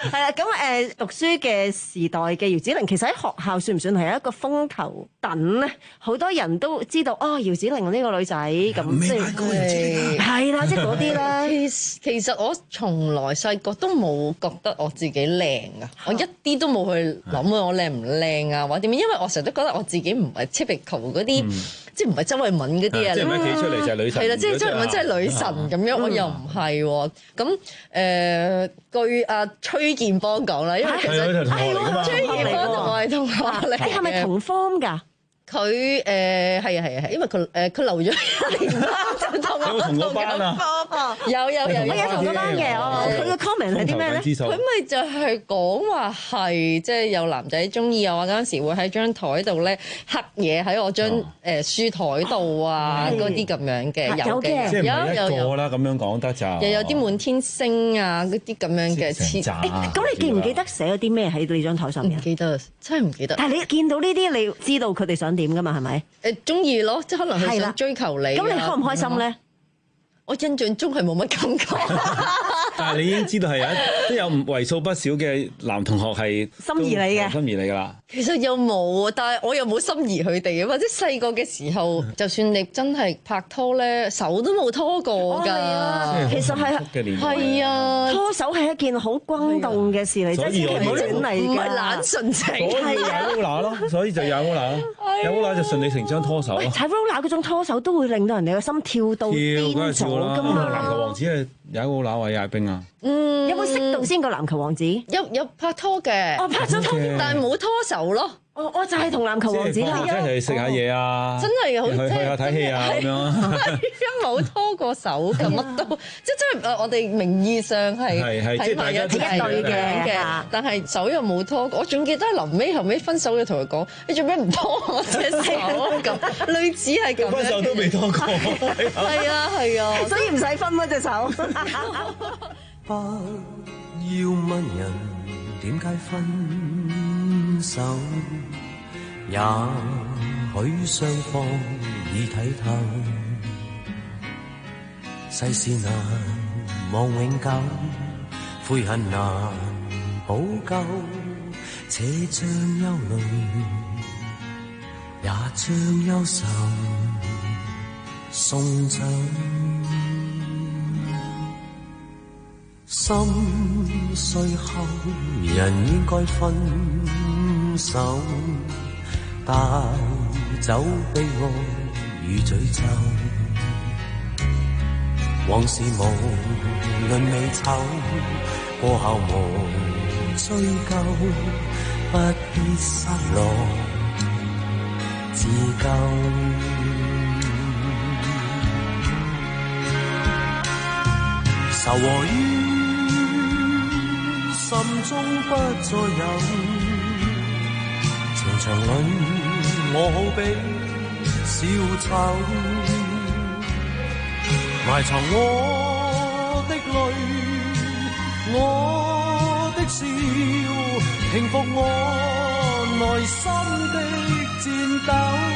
係啦，咁誒讀書嘅時代嘅姚子羚，其實喺學校算唔算係一個風頭躉咧？好多人都知道哦，姚子羚呢個女仔咁，即係係啦，即係嗰啲啦。 其其實我從來細個都冇覺得我自己靚啊，我一啲都冇去諗我靚唔靚啊，或者點樣，因為我成日都覺得我自己唔係 typical 嗰啲。即係唔係周慧敏嗰啲啊？ 即係唔係企出嚟就係女神？ 係啦，即係周慧敏真係女神咁樣，我又唔係喎。咁誒，據阿崔建邦講啦，因為其實係崔建邦同我係同學嚟， 係咪同 form 㗎？ 佢誒係啊係啊係，因為佢誒佢留咗一年班就同我同嗰班啊，有有有有有同嗰班嘅，哦，佢嘅 comment 係啲咩咧？ 佢咪就係講話係即係有男仔中意啊！我嗰陣時會喺張台度咧刻嘢喺我張誒書台度啊，嗰啲咁樣嘅有嘅， 即係唔係一個啦咁樣講得就又有啲滿天星啊嗰啲咁樣嘅設。 咁你記唔記得寫咗啲咩喺你張台上面？ 唔記得，真係唔記得。 但係你見到呢啲，你知道佢哋想點㗎嘛？係咪？ 誒中意咯，即係可能佢想追求你。 咁你開唔開心咧？ 我印象中係冇乜感覺。 但係你已經知道係有一都有為數不少嘅男同學係心儀你嘅， 心儀你㗎啦。 其實又冇，但係我又冇心儀佢哋嘅，或者細個嘅時候，就算你真係拍拖咧，手都冇拖過㗎。 哦、其實係係啊， 拖手係一件好轟動嘅事嚟，即係唔好亂嚟㗎， 唔係懶純情。 所以有 roller 咯，所以就有 roller 咯，有 roller 就順理成章拖手。 喂，踩 roller 嗰種拖手都會令到人哋個心跳到癲咗㗎嘛。 籃球王子係踩 roller 或者踩冰啊？ 嗯， 有冇識到先個籃球王子？ 有有拍拖嘅， 哦拍咗拖， 但係冇拖手咯。 我我就係同籃球王子啦， 即係食下嘢啊， 真係好， 去去下睇戲啊咁樣。 係啊，冇拖過手咁乜都，即係真係我哋名義上係喺埋一齊嘅，但係手又冇拖過。我仲記得臨尾後尾分手嘅同佢講：你做咩唔拖我隻手咁？類似係咁。 分手都未拖過。 係啊係啊， 所以唔使分嗰隻手。 不要問人點解分手，也許雙方已睇透，世事難望永久，悔恨難補救，且將憂慮也將憂愁送走。心碎後人應該分手，帶走悲哀與詛咒，往事無論美醜，過後無追究，不必失落自救。仇和怨心中不再有，情場裏我好比小丑，埋藏我的淚，我的笑，平復我內心的戰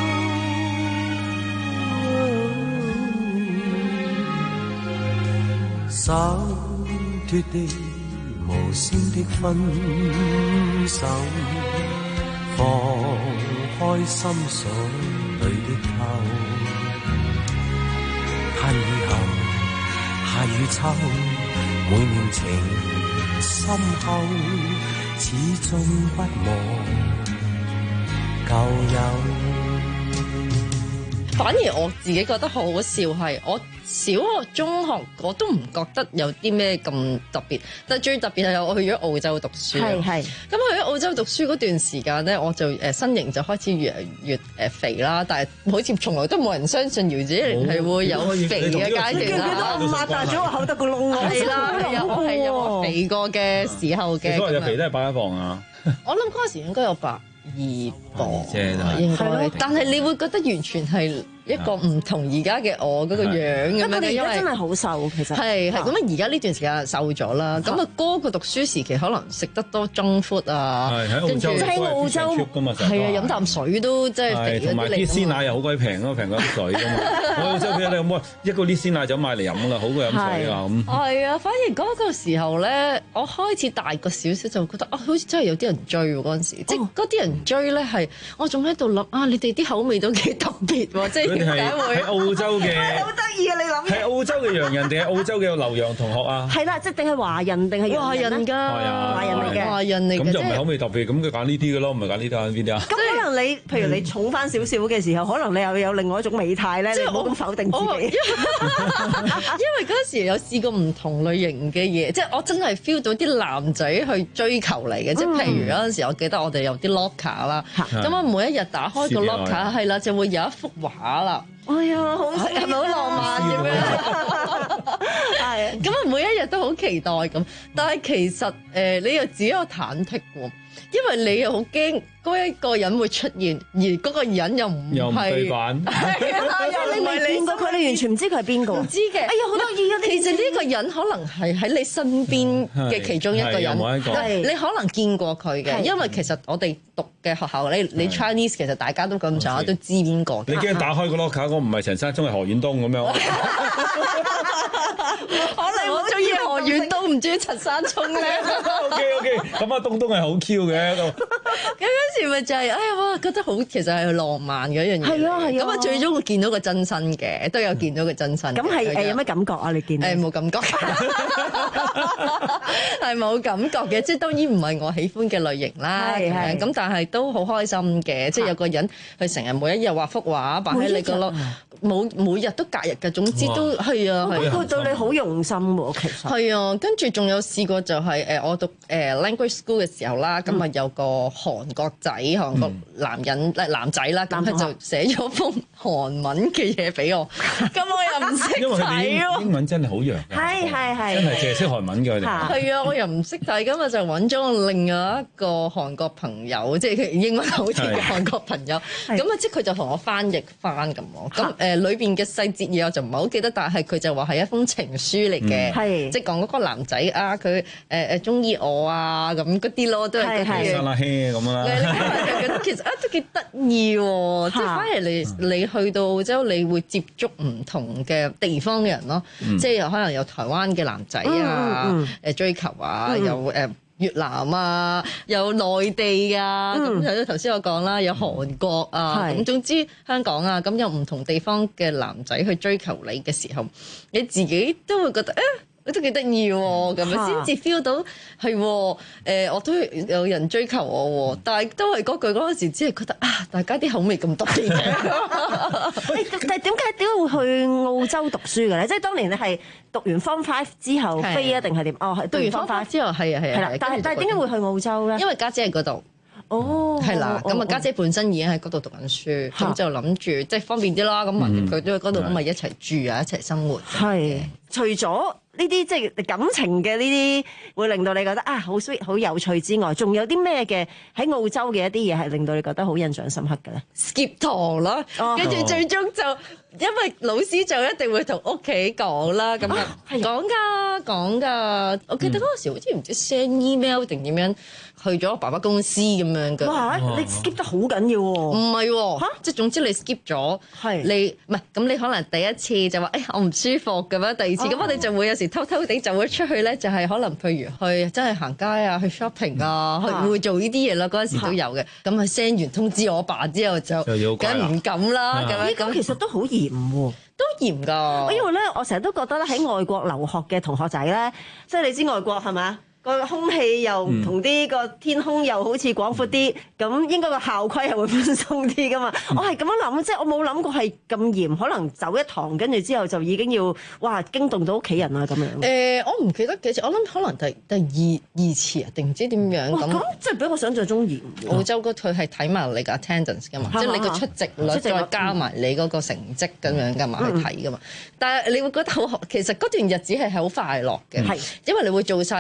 鬥，手脫的無聲的分手，放開心鎖裏的扣，盼以後夏與秋，每念情深厚，始終不忘舊友。 反而我自己覺得好好笑係，我小學、中學我都唔覺得有啲咩咁特別，但係最特別係我去咗澳洲讀書。 係係。 咁去咗澳洲讀書嗰段時間咧，我就誒身形就開始越嚟越誒肥啦，但係好似從來都冇人相信姚子羚係會有肥嘅階段啦。 我擘大咗個口得個窿啊！ 係啦，係有係有肥過嘅時候嘅。 嗰日嘅肥都係百一磅啊！ 我諗嗰陣時應該有百二磅啫， 應該，但係你會覺得完全係一個唔同而家嘅我嗰個樣咁樣。 因為真係好瘦，其實係係咁啊！而家呢段時間瘦咗啦。咁啊，哥個讀書時期可能食得多 junk food 啊， 跟住喺澳洲係啊，飲啖水都即係肥咗啲嚟。 同埋啲鮮奶又好鬼平咯，平過啲水㗎嘛。我澳洲譬如你有冇一個啲鮮奶就買嚟飲啦，好過飲水啊咁。 係啊，反而嗰個時候咧，我開始大個少少就覺得啊，好似真係有啲人追喎嗰陣時，即係嗰啲人追咧係我仲喺度諗啊，你哋啲口味都幾特別喎，即係點解會喺澳洲嘅？ 好得意啊！你諗係澳洲嘅洋人定係澳洲嘅留洋同學啊？ 係啦，即係定係華人定係華人㗎？ 華人嚟嘅， 華人嚟嘅。 咁就唔係口味特別，咁佢揀呢啲嘅咯，唔係揀呢啲揀邊啲啊？ 咁可能你譬如你重翻少少嘅時候，可能你又有另外一種美態咧，即係唔好咁否定自己。 因為嗰陣時有試過唔同類型嘅嘢，即係我真係 feel 到啲男仔去追求嚟嘅，即係譬如嗰陣時，我記得我哋有啲 locker 啦，咁我每一日打開個 locker 係啦，就會有一幅畫啦。 哎呀，好係咪好浪漫咁樣？係咁啊，每一日都好期待咁，但係其實誒，你又自己有忐忑喎。因為你又好驚嗰一個人會出現，而嗰個人又唔又唔對版， 係啊，你未見過佢，你完全唔知佢係邊個， 唔知嘅。哎呀，好得意啊！其實呢個人可能係喺你身邊嘅其中一個人，你可能見過佢嘅，因為其實我哋讀嘅學校，你你 Chinese 其實大家都咁上下都知邊個。 你驚打開個 locker，我唔係陳山聰，係何遠東咁樣。 可能我中意何遠東，唔中意陳山聰咧。 O K O K，咁啊，東東係好 Q 嘅都。 咁嗰時咪就係、是，哎呀哇，覺得好，其實係浪漫嘅一樣嘢。 係啊係啊。 咁啊，最終我見到個真身嘅，都有見到個真身。咁係誒有咩感覺啊？你見？ 誒冇感覺，係冇感覺嘅，即係當然唔係我喜歡嘅類型啦。係係。咁但係都好開心嘅，即係有個人佢成日每一日畫幅畫擺喺你個咯。冇每日都隔日嘅，總之都係啊，係啊。 佢對你好用心喎，其實。 係啊，跟住仲有試過就係誒，我讀誒 language school 嘅時候啦，咁啊有個韓國仔、韓國男人男仔啦，咁佢就寫咗封韓文嘅嘢俾我，咁我又唔識睇喎。 因為佢哋英文真係好弱嘅， 係係係， 真係淨係識韓文嘅佢哋。 係啊，我又唔識睇，咁我就揾咗我另外一個韓國朋友，即係佢英文好啲嘅韓國朋友，咁啊即係佢就同我翻譯翻咁喎，咁誒。誒裏邊嘅細節嘢我就唔係好記得，但係佢就話係一封情書嚟嘅，係即係講嗰個男仔啊，佢誒誒中意我啊咁嗰啲咯，都係嗰啲嘢。 沙拉希咁啦。 其實啊都幾得意喎，即係反而你你去到澳洲，你會接觸唔同嘅地方嘅人咯，即係可能有台灣嘅男仔啊，誒追求啊，有誒。越南啊，有內地啊，咁頭先頭先我講啦，有韓國啊，咁、嗯、總之香港啊，咁有唔同地方嘅男仔去追求你嘅時候，你自己都會覺得誒。都幾得意喎，咁樣先至 feel 到係喎、呃，我都有人追求我喎，但係都係嗰句嗰陣時，只係覺得啊，大家啲口味咁特別嘅。 但係點解點解會去澳洲讀書嘅咧？即係當年你係讀完 Form Five 之後飛啊，定係點？哦，係讀完 Form Five 之後係啊係啊。係啦，但係但係點解會去澳洲咧？ 因為家姐喺嗰度。 哦， 係啦，咁啊家姐本身已經喺嗰度讀緊書，咁就諗住即係方便啲啦。咁佢都喺嗰度，咁咪一齊住啊，一齊生活。 係，除咗呢啲即係感情嘅呢啲會令到你覺得啊好 sweet 好有趣之外，仲有啲咩嘅喺澳洲嘅一啲嘢係令到你覺得好印象深刻嘅咧 ？skip 堂啦，跟住最終就因為老師就一定會同屋企講啦，咁啊講㗎講㗎。我記得嗰個時好似唔知 send email 定點樣去咗我爸爸公司咁樣嘅。 哇！你 skip 得好緊要喎。 唔係喎，即係總之你 skip 咗，你唔係咁你可能第一次就話誒我唔舒服咁樣，第二次咁我哋就會有時偷偷地就會出去咧，就係可能譬如去真係行街啊，去 shopping 啊，去會做呢啲嘢啦。嗰陣時都有嘅。咁啊 send 完通知我爸之後就梗唔敢啦。咁樣咁其實都好嚴喎， 都嚴㗎。 因為咧，我成日都覺得咧喺外國留學嘅同學仔咧，即係你知外國係咪？個空氣又唔同啲，個天空又好似廣闊啲，咁應該個校規係會寬鬆啲噶嘛？我係咁樣諗，即係我冇諗過係咁嚴，可能走一堂跟住之後就已經要哇驚動到屋企人啊咁樣。 誒，我唔記得幾次，我諗可能第第二二次啊，定唔知點樣咁。 咁即係比我想象中嚴。 澳洲嗰佢係睇埋你個 attendance 噶嘛，即係你個出席率再加埋你嗰個成績咁樣噶嘛，去睇噶嘛。但係你會覺得好，其實嗰段日子係好快樂嘅，因為你會做晒一啲又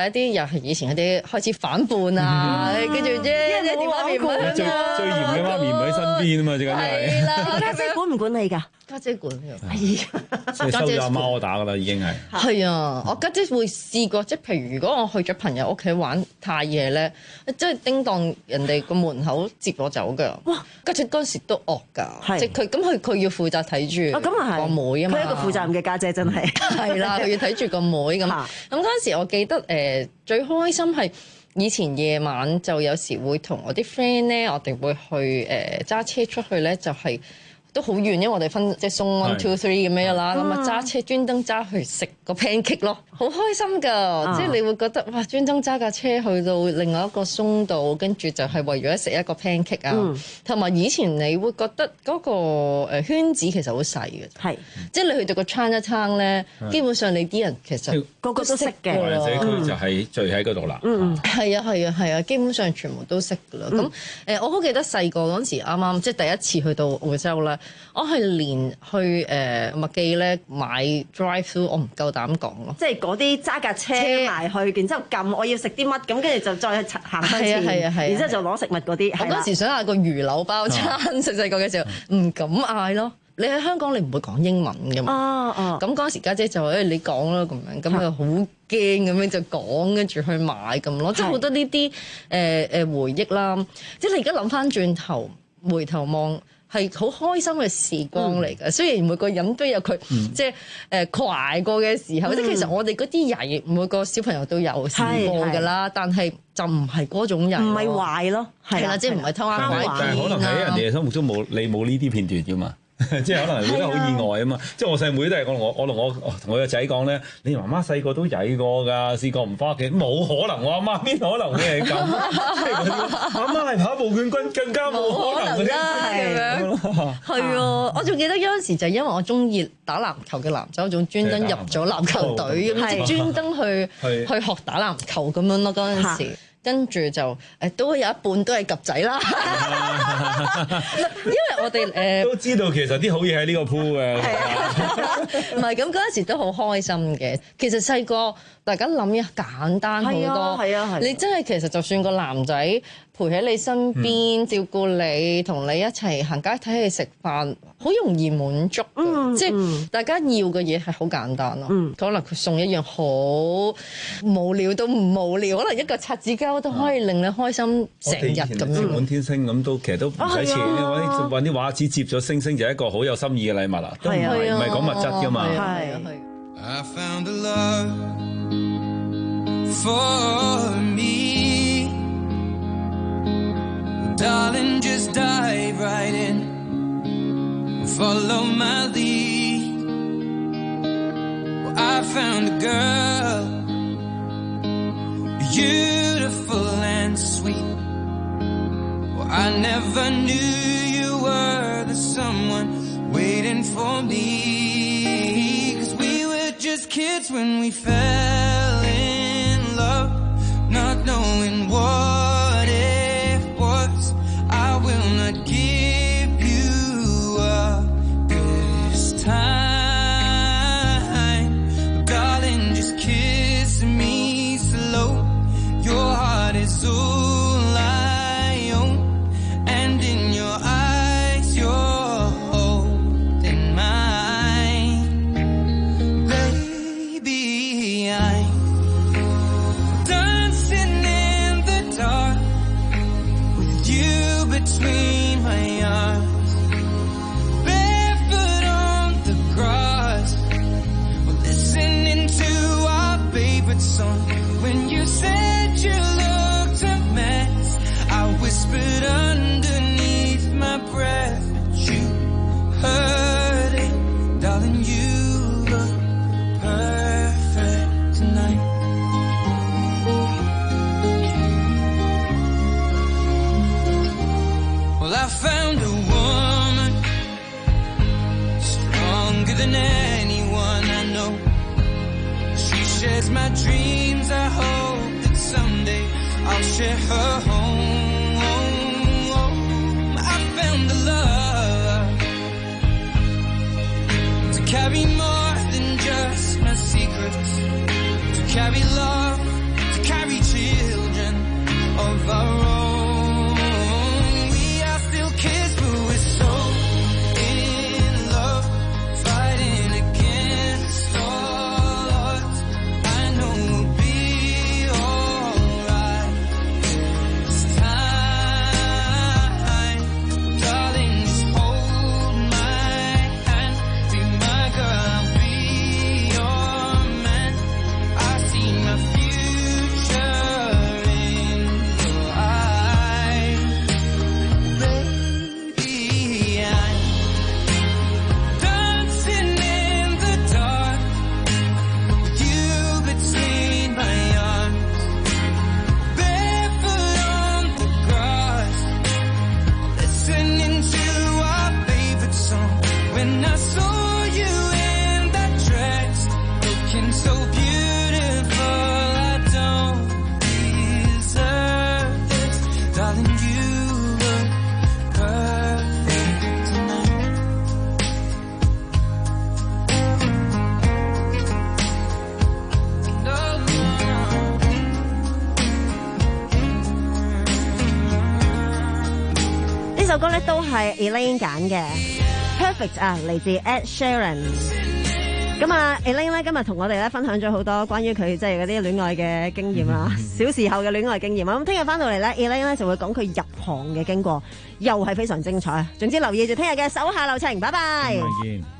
係以前嗰啲開始反叛啊，跟住啫，爹哋媽咪唔喺最最嚴嘅媽咪唔喺身邊啊嘛，最緊要係。 係啦， 家姐管唔管你㗎？ 家姐管嘅。 哎呀， 收咗阿媽打㗎啦，已經係。 係啊，我家姐會試過，即係譬如如果我去咗朋友屋企玩太夜咧，即係叮當人哋個門口接我走㗎。哇！家姐嗰陣時都惡㗎，即係佢咁佢佢要負責睇住個妹啊嘛。 佢係一個負責任嘅家姐，真係。 係啦，佢要睇住個妹咁。咁嗰陣時我記得誒、呃、最開心係以前夜晚就有時會同我啲 friend 咧，我哋會去誒揸、呃、車出去咧，就係、是。都好遠，因為我哋分即係送 one two three 咁樣啦，咁啊揸車專登揸去食個 pancake 咯，好開心㗎！啊、即係你會覺得哇，專登揸架車去到另外一個松度，跟住就係為咗食一個 pancake 啊，同埋、嗯、以前你會覺得嗰個圈子其實好細嘅，係即係你去到個餐一餐咧，基本上你啲人其實個個都識嘅， 社區就係聚喺嗰度啦。 嗯，係啊，係啊，係啊，基本上全部都識㗎啦。咁誒、嗯，我好記得細個嗰陣時，啱啱即係第一次去到澳洲啦。我係連去誒麥記咧買 drive through，我唔夠膽講咯。即係嗰啲揸架車埋去，然之後撳我要食啲乜，咁跟住就再行翻前，係啊係啊，然之後就攞食物嗰啲。我嗰時想嗌個魚柳包餐，細細個嘅時候唔敢嗌咯。你喺香港你唔會講英文㗎嘛？哦哦。咁嗰時家姐就誒你講啦咁樣，咁就好驚咁樣就講，跟住去買咁咯。即係好多呢啲誒誒回憶啦。即係你而家諗翻轉頭，回頭望。係好開心嘅時光嚟嘅，嗯、雖然每個人都有佢、嗯、即係誒捱過嘅時候，即係、嗯、其實我哋嗰啲曳，每個小朋友都有試過㗎啦，但係就唔係嗰種人，唔係壞咯，係啦，即係唔係偷呃拐騙， 但係可能喺人哋嘅心目中冇你冇呢啲片段㗎嘛。即係可能會覺得好意外啊嘛！即係我細妹都係講我，我同我同我個仔講咧，你媽媽細個都曳過㗎，試過唔翻屋企，冇可能，我阿媽邊可能會係咁？即係嗰啲阿媽係跑步冠軍，更加冇可能啦，係咪？係啊！我仲記得有陣時就係因為我中意打籃球嘅男仔，我仲專登入咗籃球隊咁，即係專登去去學打籃球咁樣咯嗰陣時。跟住就誒都有一半都係及仔啦，因為我哋誒、呃、 都知道其實啲好嘢喺呢個鋪嘅， 唔係咁嗰陣時都好開心嘅。其實細個大家諗嘢簡單好多，係啊係啊，你真係其實就算個男仔陪喺你身邊、嗯、照顧你，同你一齊行街睇戲食飯，好容易滿足嘅，嗯、即係大家要嘅嘢係好簡單咯。嗯、可能佢送一樣好無聊到唔無聊，可能一個擦紙膠都可以令你開心成日咁樣。 滿天星咁都其實都唔使錢，揾啲揾啲畫紙接咗星星就係一個好有心意嘅禮物啦，都唔係唔係講物質㗎嘛。I found a love for me, darling, just dive right in, follow my lead. Well, I found a girl, beautiful and sweet. Well, I never knew you were the someone waiting for me, 'cause we were just kids when we fell in love, not knowing what it was. I will not give you up this time, darling, just kiss me slow. Your heart is all I own, and in your eyes you're holding mine. Baby, I'm dancing in the dark with you between my arms, barefoot on the grass, we're listening to our favorite song. When you said you looked a mess, I whispered underneath my breath, but you heard it, darling, you look perfect tonight. Well, I found a woman stronger than anyone I know. She shares my dreams. I hope that someday I'll share her home. I found the love to carry more than just my secrets, to carry love, to carry far wrong. We are still kids, but we're so in love, fighting against all odds. I know we'll be alright this time, darling. Just hold my hand, be my girl, I'll be your man. I see my future in your eyes, baby. I'm dancing in the dark with you between my arms, barefoot on the grass, listening to our favorite song. When I saw you in that dress, looking so beautiful, I don't deserve this, darling. You look perfect tonight. No, 呢首歌咧都係 Elaine 揀嘅 Perfect 啊，嚟自 Ed Sheeran。咁啊 Elaine 咧今日同我哋咧分享咗好多關於佢即係嗰啲戀愛嘅經驗啦，小時候嘅戀愛經驗啊。咁聽日翻到嚟咧 Elaine 咧就會講佢入行嘅經過，又係非常精彩。總之留意住聽日嘅手下留情，拜拜。 再見。